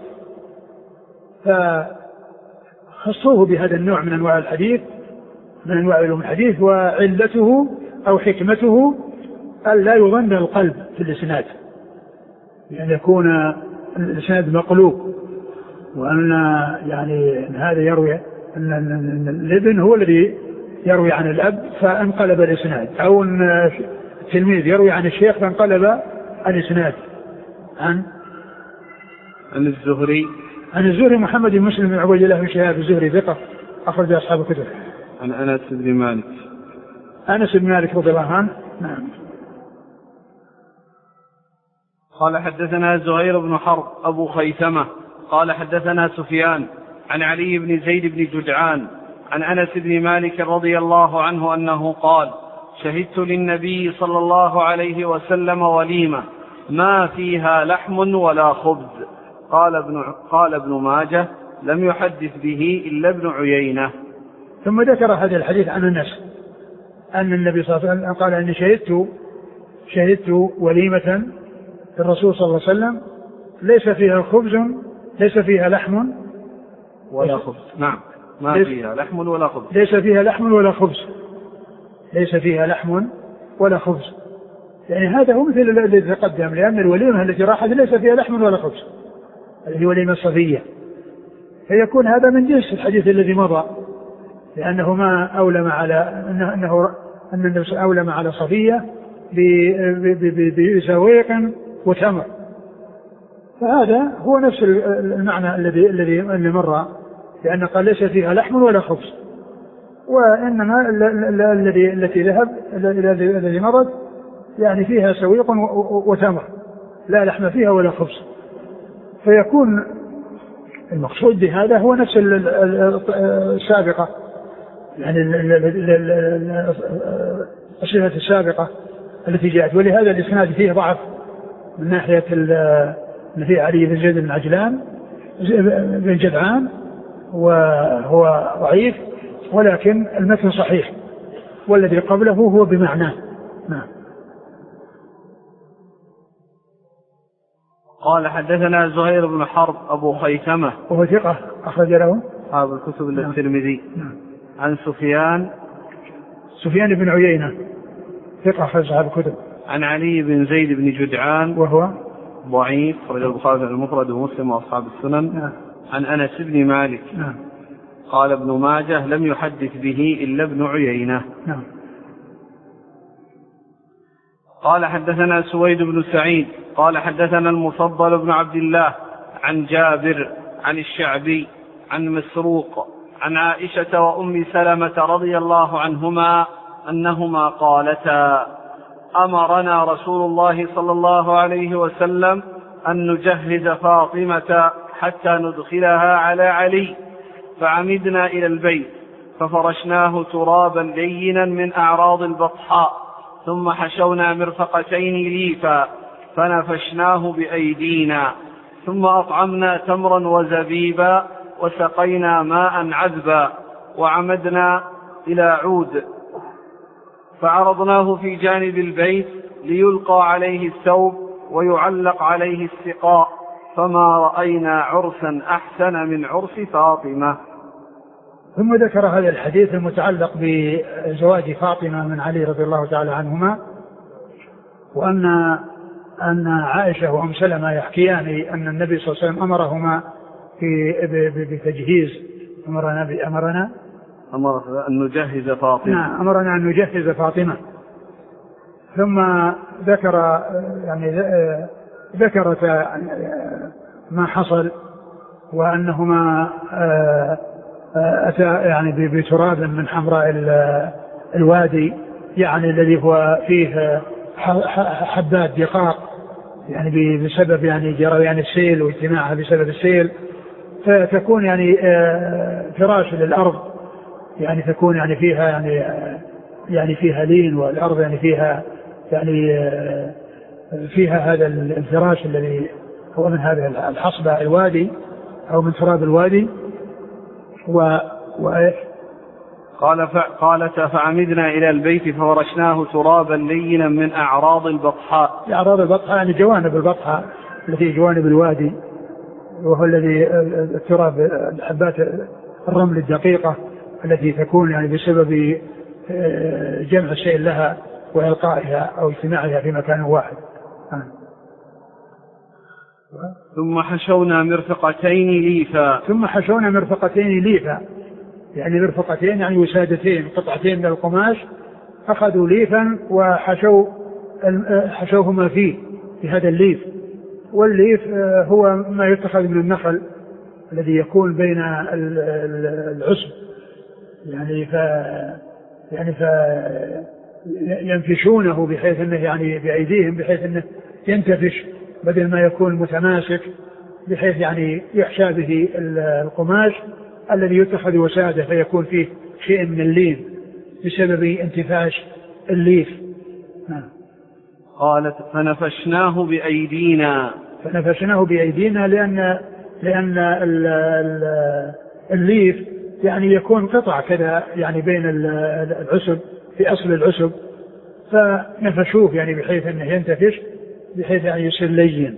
فخصوه بهذا النوع من أنواع الحديث من أنواع علوم الحديث. وعلته أو حكمته أن لا يظن القلب في الإسناد، يعني يكون الإسناد مقلوب، وأن يعني إن هذا يروي أن الابن هو الذي يروي عن الأب فانقلب الإسناد، أو أن التلميذ يروي عن الشيخ فانقلب الإسناد. عن عن الزهري عن الزهري محمد بن مسلم بن عبيد الله بن شهاب الزهري ثقة أخرج أصحاب الكتب. عن أنس بن مالك أنس بن مالك رضي الله عنه. نعم. قال حدثنا زهير بن حرب أبو خيثمة قال حدثنا سفيان عن علي بن زيد بن جدعان عن أنس بن مالك رضي الله عنه أنه قال شهدت للنبي صلى الله عليه وسلم وليمة ما فيها لحم ولا خبز. قال ابن, قال ابن ماجه لم يحدث به إلا ابن عيينة. ثم ذكر هذا الحديث عن الناس أن النبي صلى الله عليه وسلم قال أني شهدت شهدت وليمة الرسول صلى الله عليه وسلم ليس فيها خبز ليس فيها لحم ولا خبز. نعم ما فيها لحم ولا خبز. ليس فيها لحم ولا خبز ليس فيها لحم ولا خبز يعني هذا هو مثل الذي تقدم، لأن الوليمة التي راحت ليس فيها لحم ولا خبز، هذه وليمة صفية، فيكون هذا من جنس الحديث الذي مضى، لأنه ما أولم على أنه, أنه أن النبي أولم على صفية بزويق وتمر، فهذا هو نفس المعنى الذي الذي اللي مر، لأن قال ليس فيها لحم ولا خبز، وإنما الذي التي ذهب الذي مرض يعني فيها سويق وتمر لا لحم فيها ولا خبز، فيكون المقصود بهذا هو نفس السابقة، يعني الصفة السابقة التي جاءت. ولهذا الإسناد فيه ضعف من ناحية أن فيه علي بن زيد بن عجلان بن جدعان وهو ضعيف، ولكن المتن صحيح والذي قبله هو بمعناه. نعم. قال حدثنا زهير بن حرب أبو خيثمة وهو ثقة أخرج له أصحاب الكتب إلا الترمذي. نعم. عن سفيان سفيان بن عيينة ثقة أخرج أصحاب الكتب. عن علي بن زيد بن جدعان وهو ضعيف أخرج البخاري المفرد ومسلم وأصحاب السنن. نعم. عن أنس بن مالك. نعم. قال ابن ماجه لم يحدث به إلا ابن عيينة. نعم. قال حدثنا سويد بن سعيد قال حدثنا المفضل بن عبد الله عن جابر عن الشعبي عن مسروق عن عائشة وأم سلمة رضي الله عنهما أنهما قالتا أمرنا رسول الله صلى الله عليه وسلم أن نجهز فاطمة حتى ندخلها على علي، فعمدنا إلى البيت ففرشناه ترابا لينا من أعراض البطحاء، ثم حشونا مرفقتين ليفا فنفشناه بأيدينا، ثم أطعمنا تمرا وزبيبا وسقينا ماء عذبا، وعمدنا إلى عود فعرضناه في جانب البيت ليلقى عليه الثوب ويعلق عليه السقاء، فما رأينا عرسا أحسن من عرس فاطمة. ثم ذكر هذا الحديث المتعلق بزواج فاطمة من علي رضي الله تعالى عنهما، وأن أن عائشة وأم سلمة يحكيان أن النبي صلى الله عليه وسلم أمرهما بتجهيز أمرنا بأمرنا أمرنا أن نجهز فاطمة. نعم أمرنا أن نجهز فاطمة. ثم ذكر يعني ذكرت ما حصل، وأنهما أتى يعني بتراب من حمراء الوادي، يعني الذي هو فيه حبات دقاق، يعني بسبب يعني جريان السيل واجتماعها بسبب السيل، فتكون يعني فراش للأرض، يعني تكون يعني فيها يعني يعني فيها لين، والأرض يعني فيها يعني فيها هذا الفراش الذي هو من هذا الحصبة الوادي أو من تراب الوادي. و قال قالت فعمدنا إلى البيت فورشناه ترابا لينا من أعراض البطحاء. أعراض البطحاء يعني جوانب البطحاء التي جوانب الوادي، وهو الذي التراب الحبات الرمل الدقيقة التي تكون يعني بسبب جمع الشيء لها وإلقائها أو اجتماعها في مكان واحد. ثم حشونا مرفقتين ليفا. ثم حشونا مرفقتين ليفا يعني مرفقتين يعني وسادتين قطعتين من القماش، أخذوا ليفا وحشوا حشوهما فيه في هذا الليف. والليف هو ما يتخذ من النخل الذي يكون بين العصب يعني ف يعني ف ينفشونه بحيث انه يعني بأيديهم بحيث انه ينتفش بدل ما يكون متماسك، بحيث يعني يحشى به القماش الذي يتخذ وسادة فيكون فيه شيء من اللين بسبب انتفاش الليف. قالت فنفشناه بأيدينا. فنفشناه بأيدينا لأن لأن الليف يعني يكون قطع كذا يعني بين العسب في أصل العسب، فنفشوه يعني بحيث أنه ينتفش بحيث يعني يصير لين.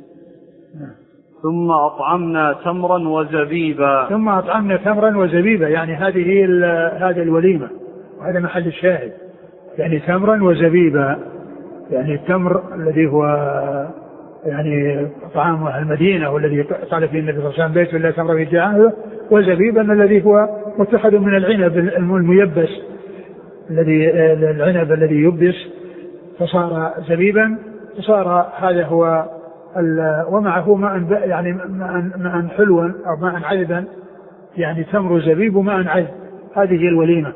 ثم أطعمنا تمرا وزبيبا. ثم أطعمنا تمرا وزبيبا يعني هذه هي هذا الوليمة وهذا محل الشاهد، يعني تمرا وزبيبا. يعني التمر الذي هو يعني طعام أهل المدينة والذي قال فيه النبي صلى الله عليه وسلم بيت لا تمر في جاهه، وزبيبا الذي هو متخذ من العنب الميبس الذي العنب الذي يبس فصار زبيبا، فصار هذا هو ومعه ماء يعني ماء حلوا أو ماء عذبا يعني تمر زبيب وماء عذب. هذه هي الوليمة.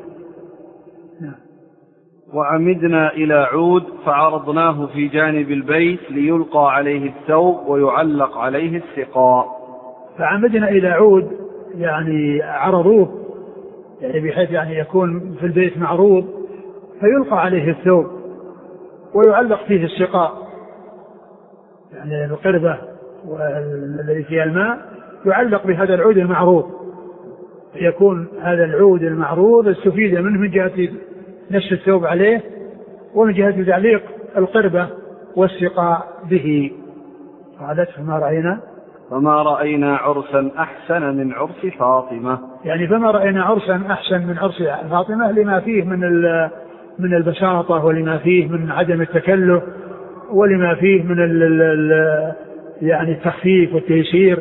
وعمدنا إلى عود فعرضناه في جانب البيت ليلقى عليه الثوب ويعلق عليه السقاء. فعمدنا إلى عود يعني عرضوه يعني بحيث يعني يكون في البيت معروض فيلقى عليه الثوب ويعلق فيه السقاء يعني القربة والذي فيها الماء يعلق بهذا العود المعروض، يكون هذا العود المعروض استفيد منه من جهة نفس الثوب عليه ومن جهة تعليق القربة والسقاء به. قالت فما رأينا فما رأينا عرسا أحسن من عرس فاطمة. يعني فما رأينا عرسا أحسن من عرس فاطمة لما فيه من من البساطة ولما فيه من عدم التكلف ولما فيه من ال ال يعني التخفيف والتيسير.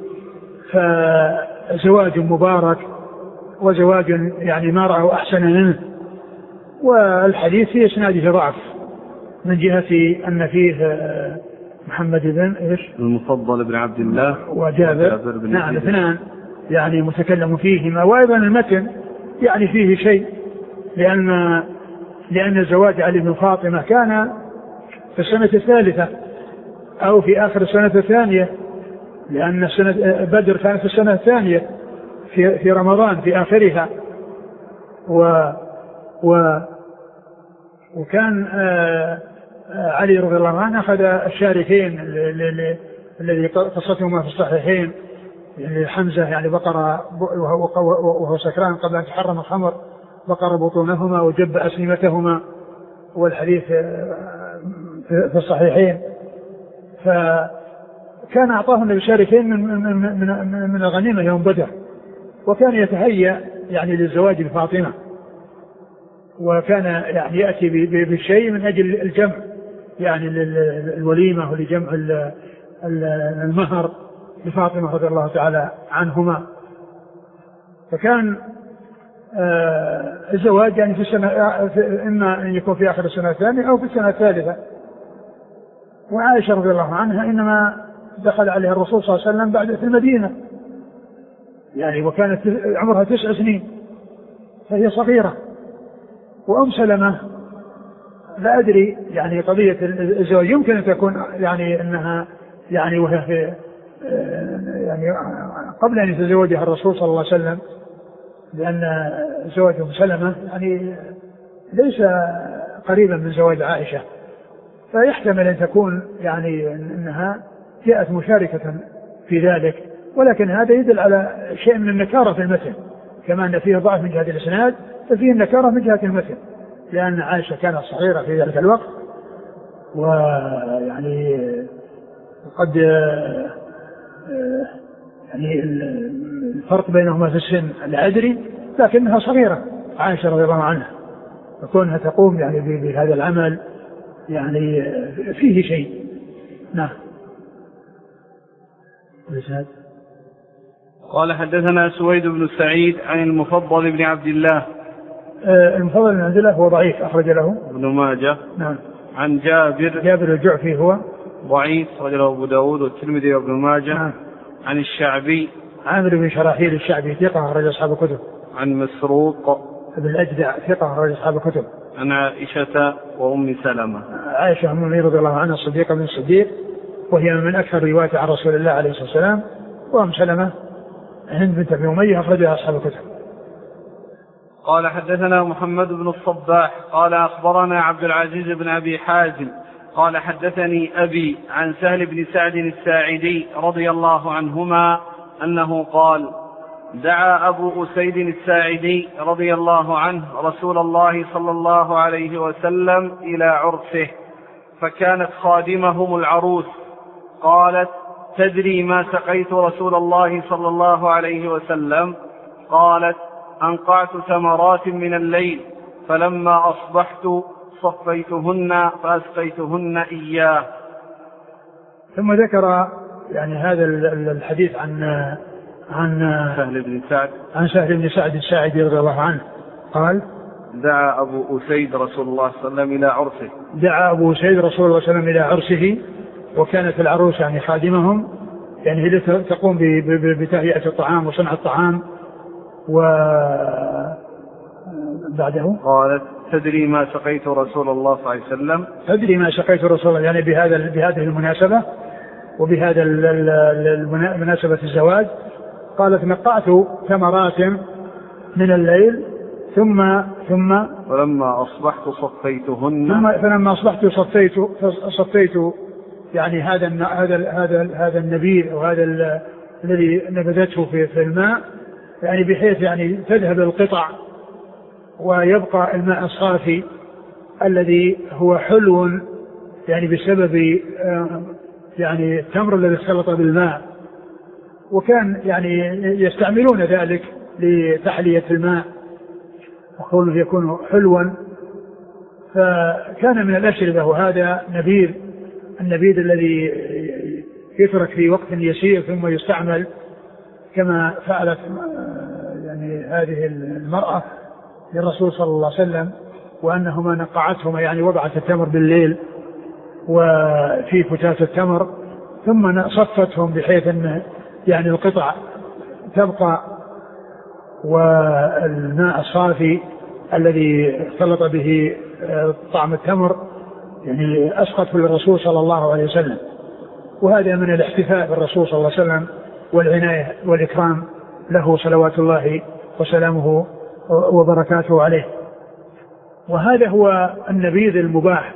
فزواج مبارك وزواج يعني ما رأوا أحسن منه. والحديث في إسناده ضعف من جهة أن فيه محمد بن إيش المفضل بن عبد الله وجابر بن نعم اثنان يعني متكلم فيهما. وأيضا المتن يعني فيه شيء لأن لأن زواج علي بن فاطمة كان في السنة الثالثة أو في آخر السنة الثانية، لأن سنة بدر كانت في السنة الثانية في في رمضان في آخرها. و و وكان آه علي رضي الله عنه أخذ الشاركين الذي قصتهما في الصحيحين يعني حمزة يعني بقر وهو سكران قبل أن تحرم الخمر بقر بطونهما وجب أسنمتهما، والحديث في الصحيحين. فكان أعطاه النبي شاركين من, من, من, من الغنيمة يوم بدر، وكان يتهيأ يعني للزواج بفاطمة، وكان يعني يأتي بالشيء من أجل الجمع يعني للوليمة ولجمع المهر لفاطمة رضي الله تعالى عنهما. فكان الزواج يعني في السنة إما أن يكون في آخر السنة الثانية أو في السنة الثالثة. وعائشة رضي الله عنها إنما دخل عليها الرسول صلى الله عليه وسلم بعد في المدينة يعني وكانت عمرها تسع سنين فهي صغيرة. وأم سلمة لا أدري يعني قضية الزواج يمكن أن تكون يعني أنها يعني وهي في يعني قبل أن يتزوجها الرسول صلى الله عليه وسلم، لأن زواج أم سلمة يعني ليس قريبا من زواج عائشة، فيحتمل أن تكون يعني أنها جاءت مشاركة في ذلك. ولكن هذا يدل على شيء من النكارة في المتن كما أن فيه ضعف من جهة الإسناد ففيه النكارة من جهة المثل، لأن عائشة كانت صغيرة في ذلك الوقت، ويعني قد يعني الفرق بينهما في السن لا أدري، لكنها صغيرة عائشة رضي الله عنها، فكونها تقوم يعني بهذا العمل يعني فيه شيء. نعم. قال حدثنا سويد بن سعيد عن المفضل بن عبد الله. آه المفضل بن عبد الله هو ضعيف، أخرج له ابن ماجه. نعم. عن جابر جابر الجعفي هو ضعيف، أخرج له أبو داود والترمذي وابن ماجه. نعم. عن الشعبي عامر بن شراحيل الشعبي ثقة أخرج أصحاب الكتب. عن مسروق ابن الأجدع ثقة أخرج أصحاب الكتب. عن عائشة وأم سلمة. عائشة أم المؤمنين رضي الله عنها الصديقة بن الصديق، وهي من أكثر روايات عن رسول الله عليه الصلاة والسلام. وأم سلمة هند بنت أبي أمية أخرجها أصحاب الكتب. قال حدثنا محمد بن الصباح قال أخبرنا عبد العزيز بن أبي حازم قال حدثني أبي عن سهل بن سعد الساعدي رضي الله عنهما أنه قال: دعا أبو أسيد الساعدي رضي الله عنه رسول الله صلى الله عليه وسلم إلى عرسه، فكانت خادمهم العروس. قالت: تدري ما سقيت رسول الله صلى الله عليه وسلم؟ قالت: أنقعت ثمرات من الليل، فلما أصبحت صفيتهن فأسقيتهن إياه. ثم ذكر يعني هذا الحديث عن عن سهل بن سعد عن سهل بن سعد الساعدي رضي الله عنه قال: دعا أبو أسيد رسول الله صلى الله عليه وسلم إلى عرسه. دعا أبو أسيد رسول الله صلى الله عليه وسلم إلى عرسه، وكانت العروس يعني خادمهم، يعني هي تقوم بتهيئة الطعام وصنع الطعام. وبعده قالت: تدري ما سقيت رسول الله صلى الله عليه وسلم؟ تدري ما سقيت رسول الله، يعني بهذا بهذه المناسبة وبهذا المناسبة الزواج. قالت: نقعت ثمرات من الليل ثم ثم فلما أصبحت صفيتهن ثم فلما أصبحت صفيت صفيت يعني هذا هذا هذا هذا النبيذ أو هذا الذي نبذته في في الماء، يعني بحيث يعني تذهب القطع ويبقى الماء الصافي الذي هو حلو يعني بسبب يعني التمر الذي اختلط بالماء، وكان يعني يستعملون ذلك لتحلية الماء وكونه يكون حلوا، فكان من الأشربة. وهذا نبيذ، النبيذ الذي يترك في وقت يسير ثم يستعمل، كما فعلت يعني هذه المرأة للرسول صلى الله عليه وسلم، وأنهما نقعتهما يعني وضعت التمر بالليل وفي فتات التمر ثم صفتهم بحيث أن يعني القطع تبقى، والماء الصافي الذي اختلط به طعم التمر يعني أسقطه للرسول صلى الله عليه وسلم. وهذا من الاحتفاء بالرسول صلى الله عليه وسلم والعناية والإكرام له صلوات الله وسلامه وبركاته عليه. وهذا هو النبيذ المباح،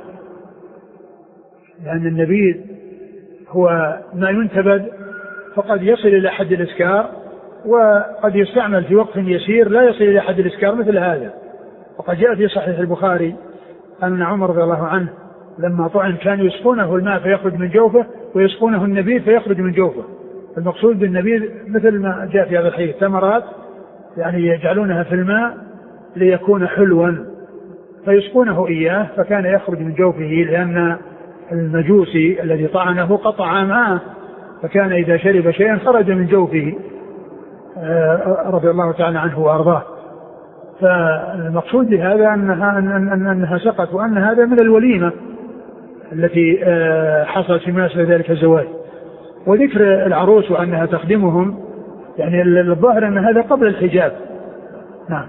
لأن النبيذ هو ما ينتبذ فقد يصل إلى حد الإسكار، وقد يستعمل في وقت يسير لا يصل إلى حد الإسكار مثل هذا. وقد جاء في صحيح البخاري أن عمر رضي الله عنه لما طعن كانوا يسقونه الماء فيخرج من جوفه ويسقونه النبيذ فيخرج من جوفه. المقصود بالنبيذ مثل ما جاء في هذا الحديث ثمرات يعني يجعلونها في الماء ليكون حلوا فيسقونه إياه، فكان يخرج من جوفه لأن المجوسي الذي طعنه قطع معه، فكان إذا شرب شيئا خرج من جوفه رضي الله تعالى عنه وأرضاه. فالمقصود بهذا أنها, أنها سقط، وأن هذا من الوليمة التي حصلت في مناسبة ذلك الزواج. وذكر العروس وأنها تخدمهم يعني الظاهر أن هذا قبل الحجاب. نعم.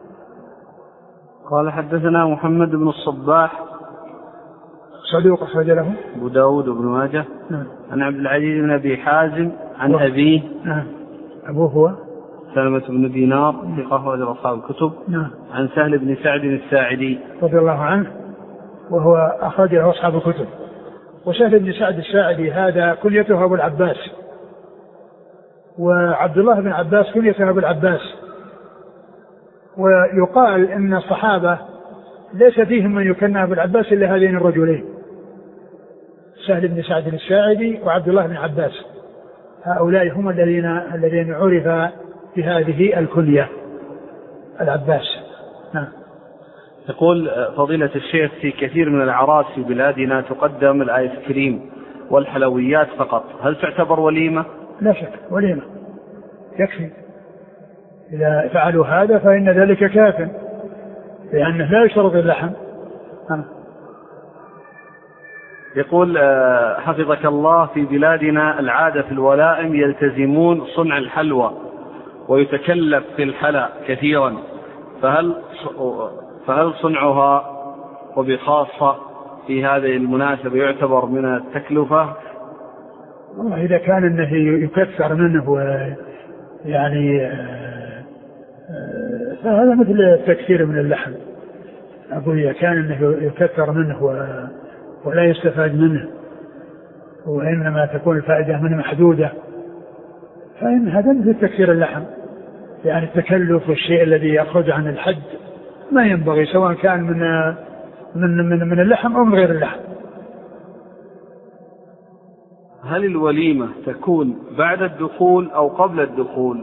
قال حدثنا محمد بن الصباح صدوق أخرج له أبو داود وابن ماجه. نعم. عن عبد العزيز بن أبي حازم عن و... أبيه. نعم. أبوه هو سلمة بن دينار ثقة أخرج أصحاب الكتب. نعم. عن سهل بن سعد الساعدي رضي الله عنه وهو أخرجه أصحاب الكتب. وسهل بن سعد الساعدي هذا كنيته أبو العباس، وعبد الله بن عباس كنيته أبو العباس، ويقال إن الصحابة ليس فيهم من يكنى أبو العباس إلا هذين الرجلين، سهل بن سعد الساعدي وعبد الله بن عباس، هؤلاء هم الذين الذين عرف بهذه الكنية العباس. نعم. يقول فضيلة الشيخ في كثير من الأعراس في بلادنا تقدم الآيس كريم والحلويات فقط، هل تعتبر وليمة؟ لا شك وليمة يكفي، إذا فعلوا هذا فإن ذلك كاف، لأنه لا يشرب اللحم. ها. يقول حفظك الله في بلادنا العادة في الولائم يلتزمون صنع الحلوى ويتكلف في الحلا كثيرا، فهل فهل صنعها وبخاصة في هذه المناسبة يعتبر من التكلفة؟ والله إذا كان أنه يكثر منه يعني فهذا مثل التكثير من اللحم. أقول إذا كان أنه يكثر منه ولا يستفاد منه وإنما تكون الفائدة منه محدودة فإن هذا مثل تكثير اللحم، يعني التكلف والشيء الذي يخرج عن الحد ما ينبغي، سواء كان من من من, من اللحم أو من غير اللحم. هل الوليمة تكون بعد الدخول أو قبل الدخول؟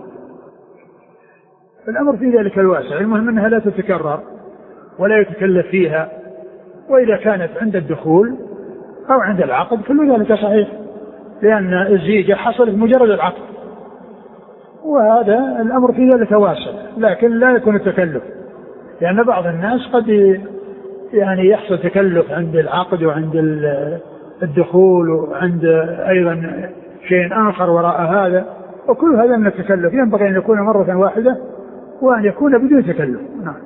الأمر في ذلك الواسع، المهم أنها لا تتكرر ولا يتكلف فيها، وإذا كانت عند الدخول أو عند العقد كل ذلك صحيح، لأن الزيجة حصلت مجرد العقد، وهذا الأمر في ذلك واسع، لكن لا يكون التكلف، لأن بعض الناس قد يعني يحصل تكلف عند العقد وعند الدخول وعند أيضا شيء آخر وراء هذا، وكل هذا من التكلف، ينبغي أن يكون مرة واحدة وأن يكون بدون تكلف. نعم.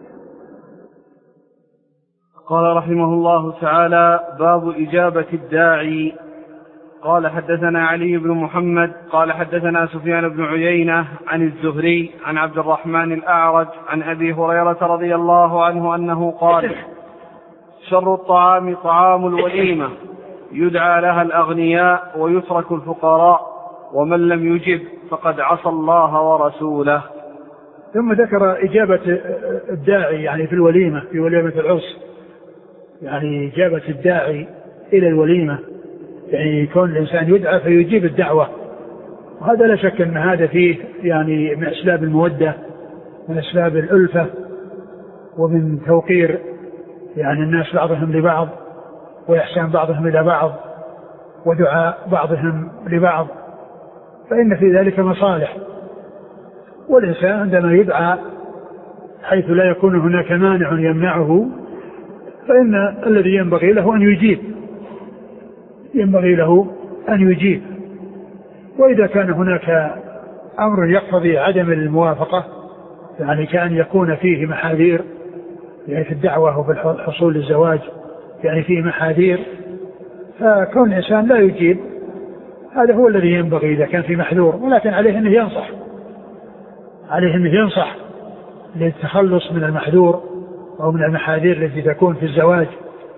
قال رحمه الله تعالى: باب إجابة الداعي. قال حدثنا علي بن محمد قال حدثنا سفيان بن عيينة عن الزهري عن عبد الرحمن الأعرج عن أبي هريرة رضي الله عنه أنه قال: شر الطعام طعام الوليمة يدعى لها الأغنياء ويترك الفقراء، ومن لم يجب فقد عصى الله ورسوله. ثم ذكر إجابة الداعي يعني في الوليمة، في وليمة العرس، يعني إجابة الداعي إلى الوليمة، يعني يكون الإنسان يدعى فيجيب الدعوة، وهذا لا شك أن هذا فيه يعني من أسباب المودة، من أسباب الألفة، ومن توقير يعني الناس بعضهم لبعض، وإحسان بعضهم إلى بعض، ودعاء بعضهم لبعض، فإن في ذلك مصالح. والإنسان عندما يدعى حيث لا يكون هناك مانع يمنعه، فإن الذي ينبغي له أن يجيب، ينبغي له أن يجيب. وإذا كان هناك أمر يقتضي عدم الموافقة، يعني كان يكون فيه محاذير، يعني في الدعوة وفي الحصول للزواج يعني فيه محاذير، فكون الإنسان لا يجيب هذا هو الذي ينبغي إذا كان في محذور، ولكن عليه أنه ينصح، عليه أنه ينصح للتخلص من المحذور أو من المحاذير التي تكون في الزواج.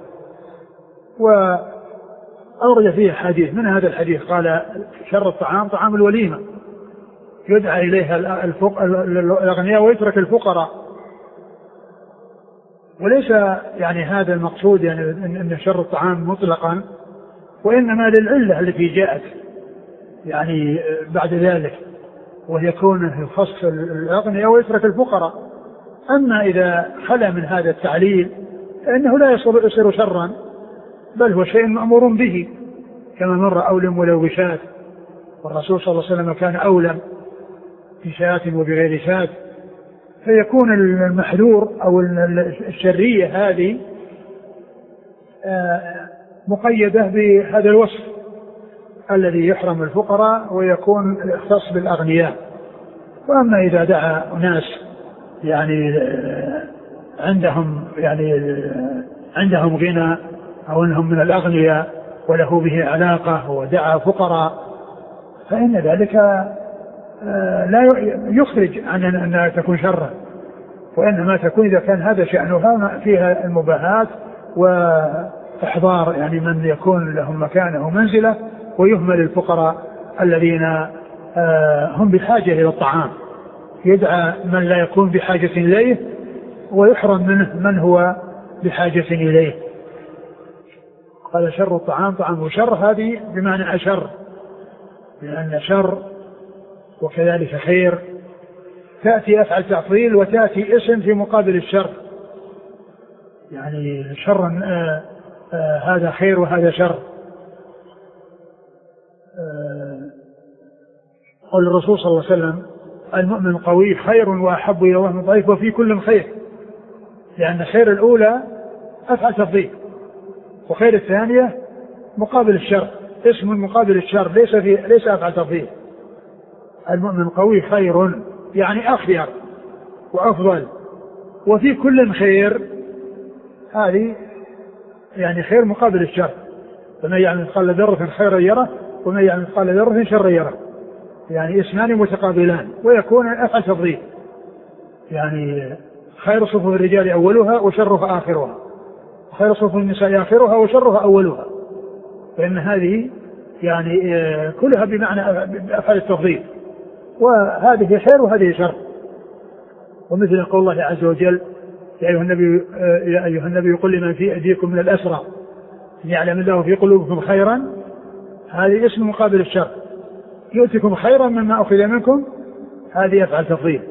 وأورد فيه حديث، من هذا الحديث قال: شر الطعام طعام الوليمة يدعى إليها الأغنياء ويترك الفقراء. وليس يعني هذا المقصود يعني أن شر الطعام مطلقا، وإنما للعلة التي جاءت يعني بعد ذلك، ويكون في خص الأغنياء ويترك الفقراء. أما إذا خلا من هذا التعليل فإنه لا يصير شرا، بل هو شيء مأمور به، كما مر أولم ولو بشاة، والرسول صلى الله عليه وسلم كان أولم بشاة وبغير شاة، فيكون المحذور أو الشرية هذه مقيدة بهذا الوصف الذي يحرم الفقراء ويكون يختص بالأغنياء. وأما إذا دعا ناس يعني عندهم يعني عندهم غنى أو أنهم من الأغنياء وله به علاقة ودعا فقراء، فإن ذلك لا يخرج عن أن تكون شرا، وإنما تكون إذا كان هذا شأنها فيها المباهات وإحضار يعني من يكون لهم مكانه ومنزلة، ويهمل الفقراء الذين هم بحاجة إلى الطعام، يدعى من لا يكون بحاجة إليه ويحرم منه من هو بحاجة إليه. قال شر الطعام طعامه شر، هذه بمعنى أشر، لأن شر وكذلك خير تأتي أفعل تفضيل وتأتي اسم في مقابل الشر، يعني شر آآ آآ هذا خير وهذا شر. قال الرسول صلى الله عليه وسلم المؤمن قوي خير وأحب إلى الله من ضعيف وفي كل خير، لأن خير الأولى أفعل تفضيل وخير الثانية مقابل الشر، اسم مقابل الشر، ليس في ليس أفعل تفضيل. المؤمن قوي خير يعني أخير وأفضل، وفي كل خير، هذه يعني خير مقابل الشر، فمن يعمل مثقال ذرة خيرا يره ومن يعمل مثقال ذرة شرا يره، يعني اسمان متقابلان ويكون أفعل تفضيل، يعني خير صفوف الرجال أولها وشرها آخرها، خير صفوف النساء آخرها وشرها أولها، فإن هذه يعني كلها بمعنى أفعل التفضيل، وهذه خير وهذه شر. ومثل قول الله عز وجل يا أيها النبي يا أيها النبي قل لمن في أيديكم من الأسرى إن يعلم الله في قلوبكم خيرا، هذه اسم مقابل الشر. يؤتكم خيرا مما أخذ منكم، هذه أفعل تفضيل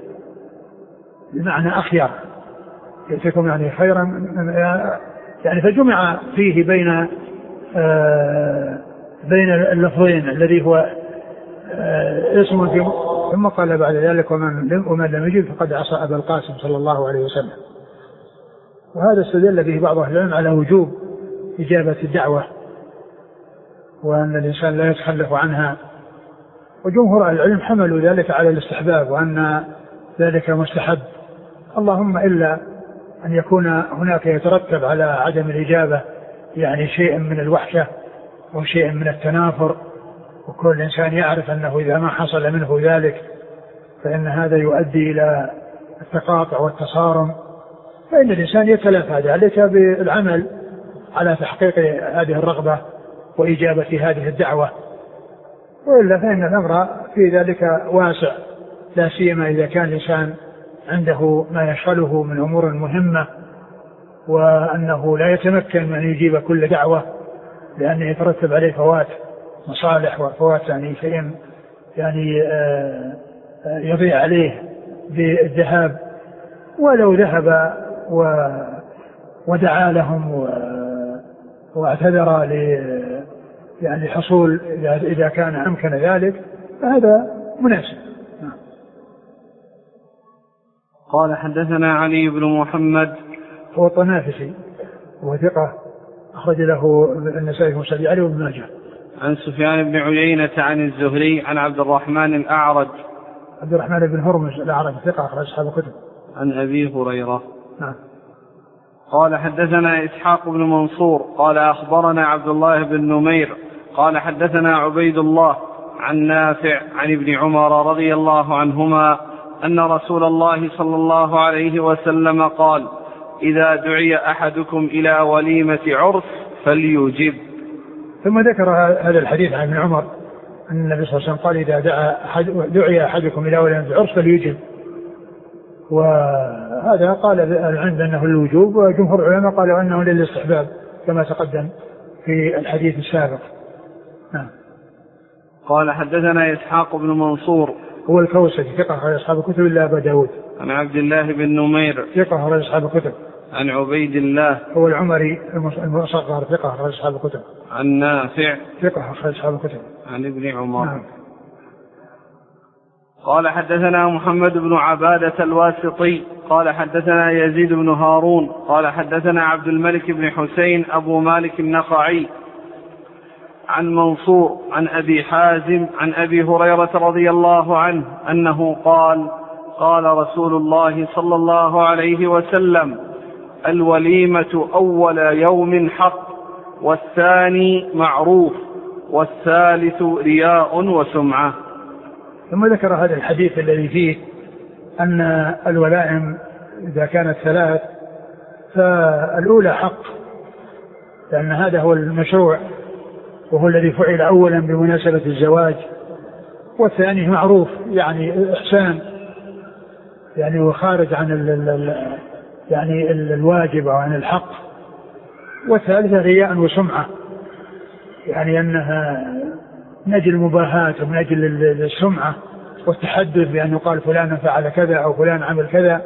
بمعنى أخير، يؤتكم يعني خيرا يعني، فجمع فيه بين آه بين اللفظين الذي هو آه اسم في، ثم قال بعد ذلك ومن, ومن لم يجب فقد عصى أبا القاسم صلى الله عليه وسلم. وهذا استدل به بعض أهل العلم على وجوب إجابة الدعوة وأن الإنسان لا يتخلف عنها، وجمهور العلم حملوا ذلك على الاستحباب وأن ذلك مستحب، اللهم إلا أن يكون هناك يترتب على عدم الإجابة يعني شيء من الوحشة وشيء من التنافر، وكل إنسان يعرف أنه إذا ما حصل منه ذلك فإن هذا يؤدي إلى التقاطع والتصارم، فإن الإنسان يتلف هذا. عليك بالعمل على تحقيق هذه الرغبة وإجابة هذه الدعوة، وإلا فإن الأمر في ذلك واسع، لا سيما إذا كان الإنسان عنده ما يشغله من أمور مهمة وأنه لا يتمكن من أن يجيب كل دعوة، لأنه يترتب عليه فوات مصالح وفوات يعني شيء يعني يضيع عليه بالذهاب. ولو ذهب ودعا لهم واعتذر ل يعني حصول إذا كان أمكن ذلك فهذا مناسب. قال حدثنا علي بن محمد هو الطنافسي وثقة أخرج له النسائي في مسند علي وابن ماجه. عن سفيان بن عيينة عن الزهري عن عبد الرحمن الأعرج عبد الرحمن بن هرمز الأعرج ثقة أخرج أصحاب الكتب. عن أبي هريرة. نعم. قال حدثنا إسحاق بن منصور قال أخبرنا عبد الله بن نمير قال حدثنا عبيد الله عن نافع عن ابن عمر رضي الله عنهما أن رسول الله صلى الله عليه وسلم قال إذا دعي أحدكم إلى وليمة عرس فليجب. ثم ذكر هذا الحديث عن ابن عمر أن النبي صلى الله عليه وسلم قال إذا دعا أحد دعي أحدكم إلى وليمة عرس فليجب، وهذا قال العلم بأنه الوجوب، وجمهور العلماء قالوا أنه للاستحباب كما تقدم في الحديث السابق. نعم. قال حدثنا إسحاق بن منصور هو الكوسجي ثقة أخرج أصحاب الكتب إلا أبا داود. عن عبد الله بن نمير ثقة أخرج أصحاب الكتب. عن عبيد الله هو العمري المصغر ثقة أخرج أصحاب الكتب. عن نافع ثقة أخرج أصحاب الكتب. عن ابن عمر. نعم. قال حدثنا محمد بن عبادة الواسطي قال حدثنا يزيد بن هارون قال حدثنا عبد الملك بن حسين أبو مالك النخعي عن منصور عن أبي حازم عن أبي هريرة رضي الله عنه أنه قال قال رسول الله صلى الله عليه وسلم الوليمة أول يوم حق والثاني معروف والثالث رياء وسمعة. ثم ذكر هذا الحديث الذي فيه أن الولائم إذا كانت ثلاث فالأولى حق، لأن هذا هو المشروع وهو الذي فعل أولا بمناسبة الزواج، والثاني معروف يعني إحسان يعني وخارج عن ال ال يعني ال الواجب أو عن الحق. والثالثة رياء وسمعة، يعني أنها من أجل المباهاة ومن أجل السمعة والتحدث بأن يقال فلان فعل كذا أو فلان عمل كذا.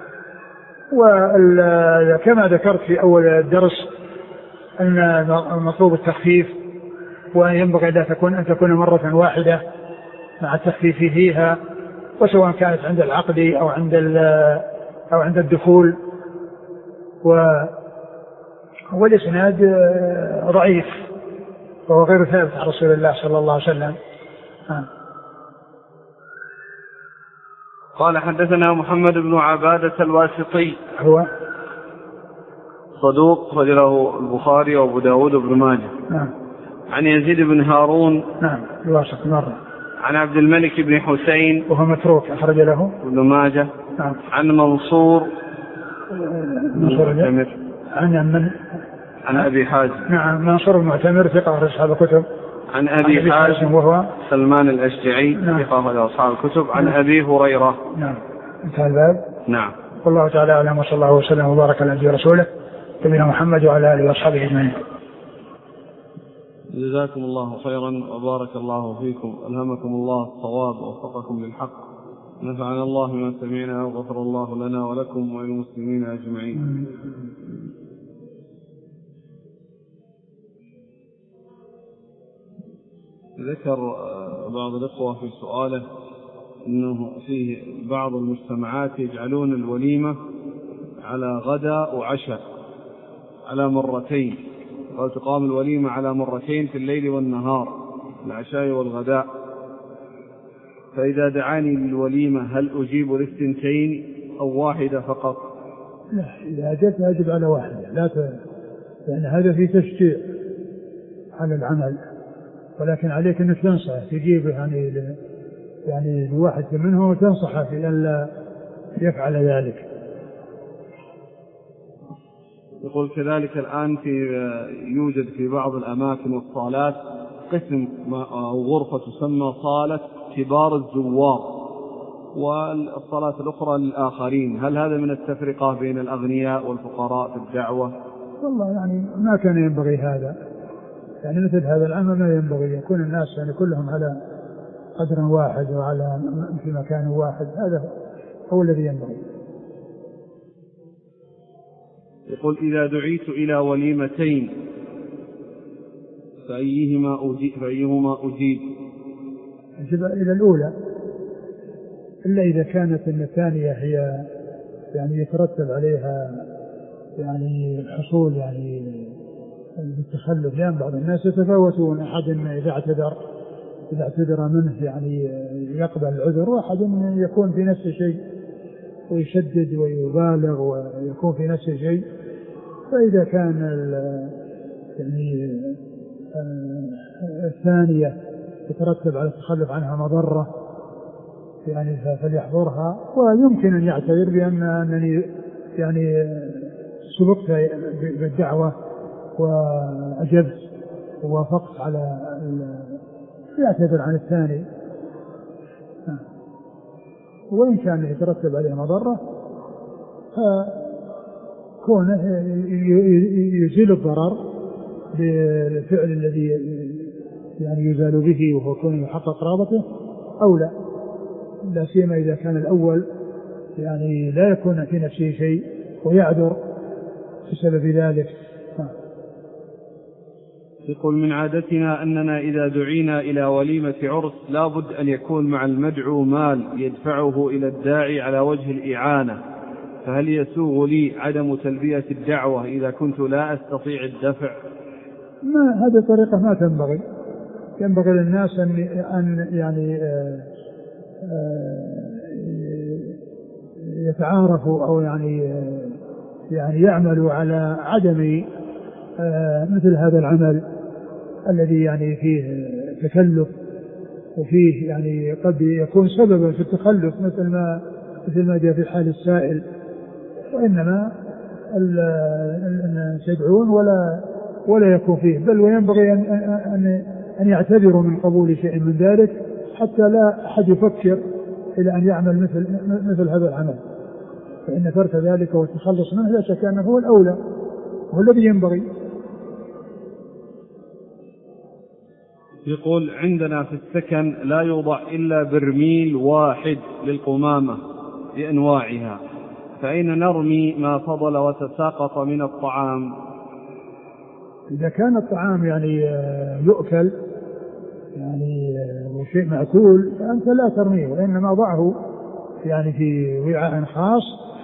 وكما ذكرت في أول الدرس أن مطلوب التخفيف، وأن ينبغي أن تكون أن تكون مرة واحدة مع التخفيف فيها، وسواء كانت عند العقد أو عند أو عند الدخول. والإسناد ضعيف وهو غير ثابت عن رسول الله صلى الله عليه وسلم. قال حدثنا محمد بن عبادة الواسطي، هو صدوق رجله البخاري وابو داود بن ماجه. نعم. عن يزيد بن هارون، نعم الواسط مرة. عن عبد الملك بن حسين وهو متروك أخرج له ابن ماجه. نعم. عن منصور المعتمر عن من عن أبي حازم. نعم منصور المعتمر ثقة أخرج أصحاب الكتب. عن أبي, أبي حازم وهو سلمان الأشجعي ثقة أخرج أصحاب الكتب. عن نعم. أبي هريرة. نعم انتهى الباب. نعم. والله تعالى أعلم، وصلى الله وسلم وبارك على نبينا ورسوله نبينا محمد وعلى آله وأصحابه أجمعين. جزاكم الله خيرا وبارك الله فيكم، ألهمكم الله الصواب ووفقكم للحق، نفعنا الله بما سمعنا وغفر الله لنا ولكم وللمسلمين أجمعين. ذكر بعض الإخوة في سؤاله أنه فيه بعض المجتمعات يجعلون الوليمة على غداء وعشاء على مرتين، قال تقام الوليمة على مرتين في الليل والنهار، العشاء والغداء، فإذا دعاني للوليمة هل أجيب للثنتين أو واحدة فقط؟ لا، إذا أجبت أجب على واحدة، لا ت... لأن هذا في تشجيع على العمل، ولكن عليك أنك تنصح تجيب يعني ل... يعني لواحد منهم وتنصحه في أن لا يفعل ذلك. يقول كذلك الآن في يوجد في بعض الأماكن والصالات قسم أو غرفة تسمى صالة كبار الزوار، والصالات الأخرى للآخرين، هل هذا من التفرقة بين الأغنياء والفقراء في الدعوة؟ والله يعني ما كان ينبغي هذا، يعني مثل هذا العمل ما ينبغي يكون الناس يعني كلهم على قدر واحد وعلى في مكان واحد، هذا هو الذي ينبغي. يقول إذا دعيت إلى وليمتين فأيهما أجيب, فأيهما أجيب؟ أجيب إلى الأولى، إلا إذا كانت الثانية هي يعني يترتب عليها يعني الحصول يعني بالتخلف، لأن بعض الناس يتفاوتون، أحد إذا اعتذر إذا اعتذر منه يعني يقبل العذر، وأحد يكون في نفس الشيء ويشدد ويبالغ ويكون في نفس الشيء. فإذا كان يعني الثانية يترتب على التخلف عنها مضرة يعني فليحضرها، ويمكن أن يعتذر بأن أنني يعني سبقت بالدعوة وأجبت ووافقت على يعتذر عن الثاني. وإن كان يترتب عليه مضرة فكونه يزيل الضرر بالفعل الذي يعني يزال به وهو كونه يحقق رابطه أو لا، لا سيما إذا كان الأول يعني لا يكون في نفسه شيء ويعذر بسبب ذلك. يقول من عادتنا أننا إذا دعينا إلى وليمة عرس لابد أن يكون مع المدعو مال يدفعه إلى الداعي على وجه الإعانة، فهل يسوغ لي عدم تلبية الدعوة إذا كنت لا أستطيع الدفع؟ ما هذه طريقة ما تنبغي، ينبغي للناس أن, أن يعني يتعارفوا أو يعني يعني يعملوا على عدم مثل هذا العمل الذي يعني فيه تكلف وفيه يعني قد يكون سببا في التخلف مثل ما مثل ما جاء في حال السائل، وإنما الناس يدعون ولا ولا يكون فيه، بل وينبغي أن أن أن يعتذروا من قبول شيء من ذلك حتى لا أحد يفكر إلى أن يعمل مثل, مثل هذا العمل، فإن ترك ذلك والتخلص منه لا شك أنه هو الأولى هو الذي ينبغي. يقول عندنا في السكن لا يوضع إلا برميل واحد للقمامة بأنواعها، فأين نرمي ما فضل وتساقط من الطعام؟ إذا كان الطعام يعني يؤكل يعني شيء مأكول فأنت لا ترميه، وإنما ضعه يعني في وعاء خاص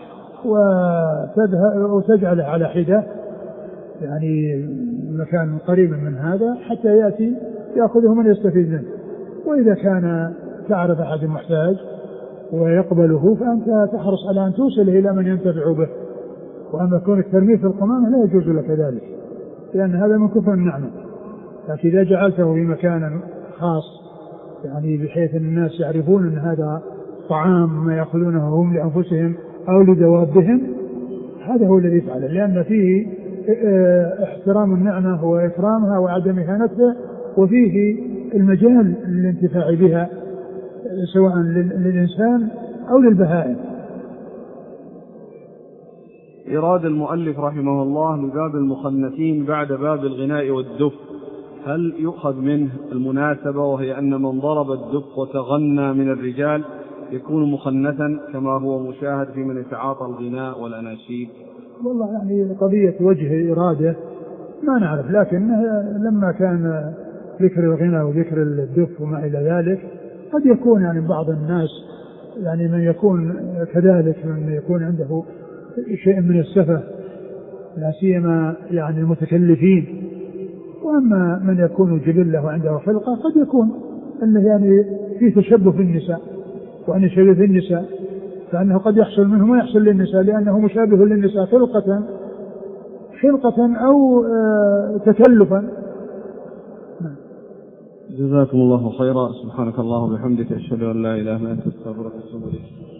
وتجعله على حدة يعني مكان قريب من هذا حتى يأتي يأخذه من يستفيد منه. وإذا كان تعرف أحد محتاج ويقبله فأنت تحرص على أن توصله إلى من ينتفع به. وأما كونك ترميه في القمامة لا يجوز لك ذلك، لأن هذا من كفر النعمة. لكن إذا جعلته في مكان خاص يعني بحيث أن الناس يعرفون أن هذا طعام ما يأخذونه هم لأنفسهم أو لدوابهم، هذا هو الذي يفعله، لأن فيه احترام النعمة وإكرامها وعدم إهانتها، وفيه المجال للانتفاع بها سواء للإنسان أو للبهائم. إراد المؤلف رحمه الله لباب المخنثين بعد باب الغناء والدف، هل يؤخذ منه المناسبة وهي أن من ضرب الدف وتغنى من الرجال يكون مخنثا كما هو مشاهد في من يتعاطى الغناء والأناشيد؟ والله يعني قضية وجه إرادة ما نعرف، لكن لما كان ذكر الغناء وذكر الدف وما إلى ذلك قد يكون يعني بعض الناس يعني من يكون كذلك، من يكون عنده شيء من السفة لا سيما يعني المتكلفين. وأما من يكون جبلة وعنده خلقة قد يكون أنه يعني في تشبه في النساء، وأن يشبه في النساء فأنه قد يحصل منه ما يحصل للنساء لأنه مشابه للنساء خلقة خلقة أو تكلفا. جزاكم الله خيرا. سبحانك الله وبحمدك أشهد أن لا إله إلا أنت أستغفرك وأتوب إليك.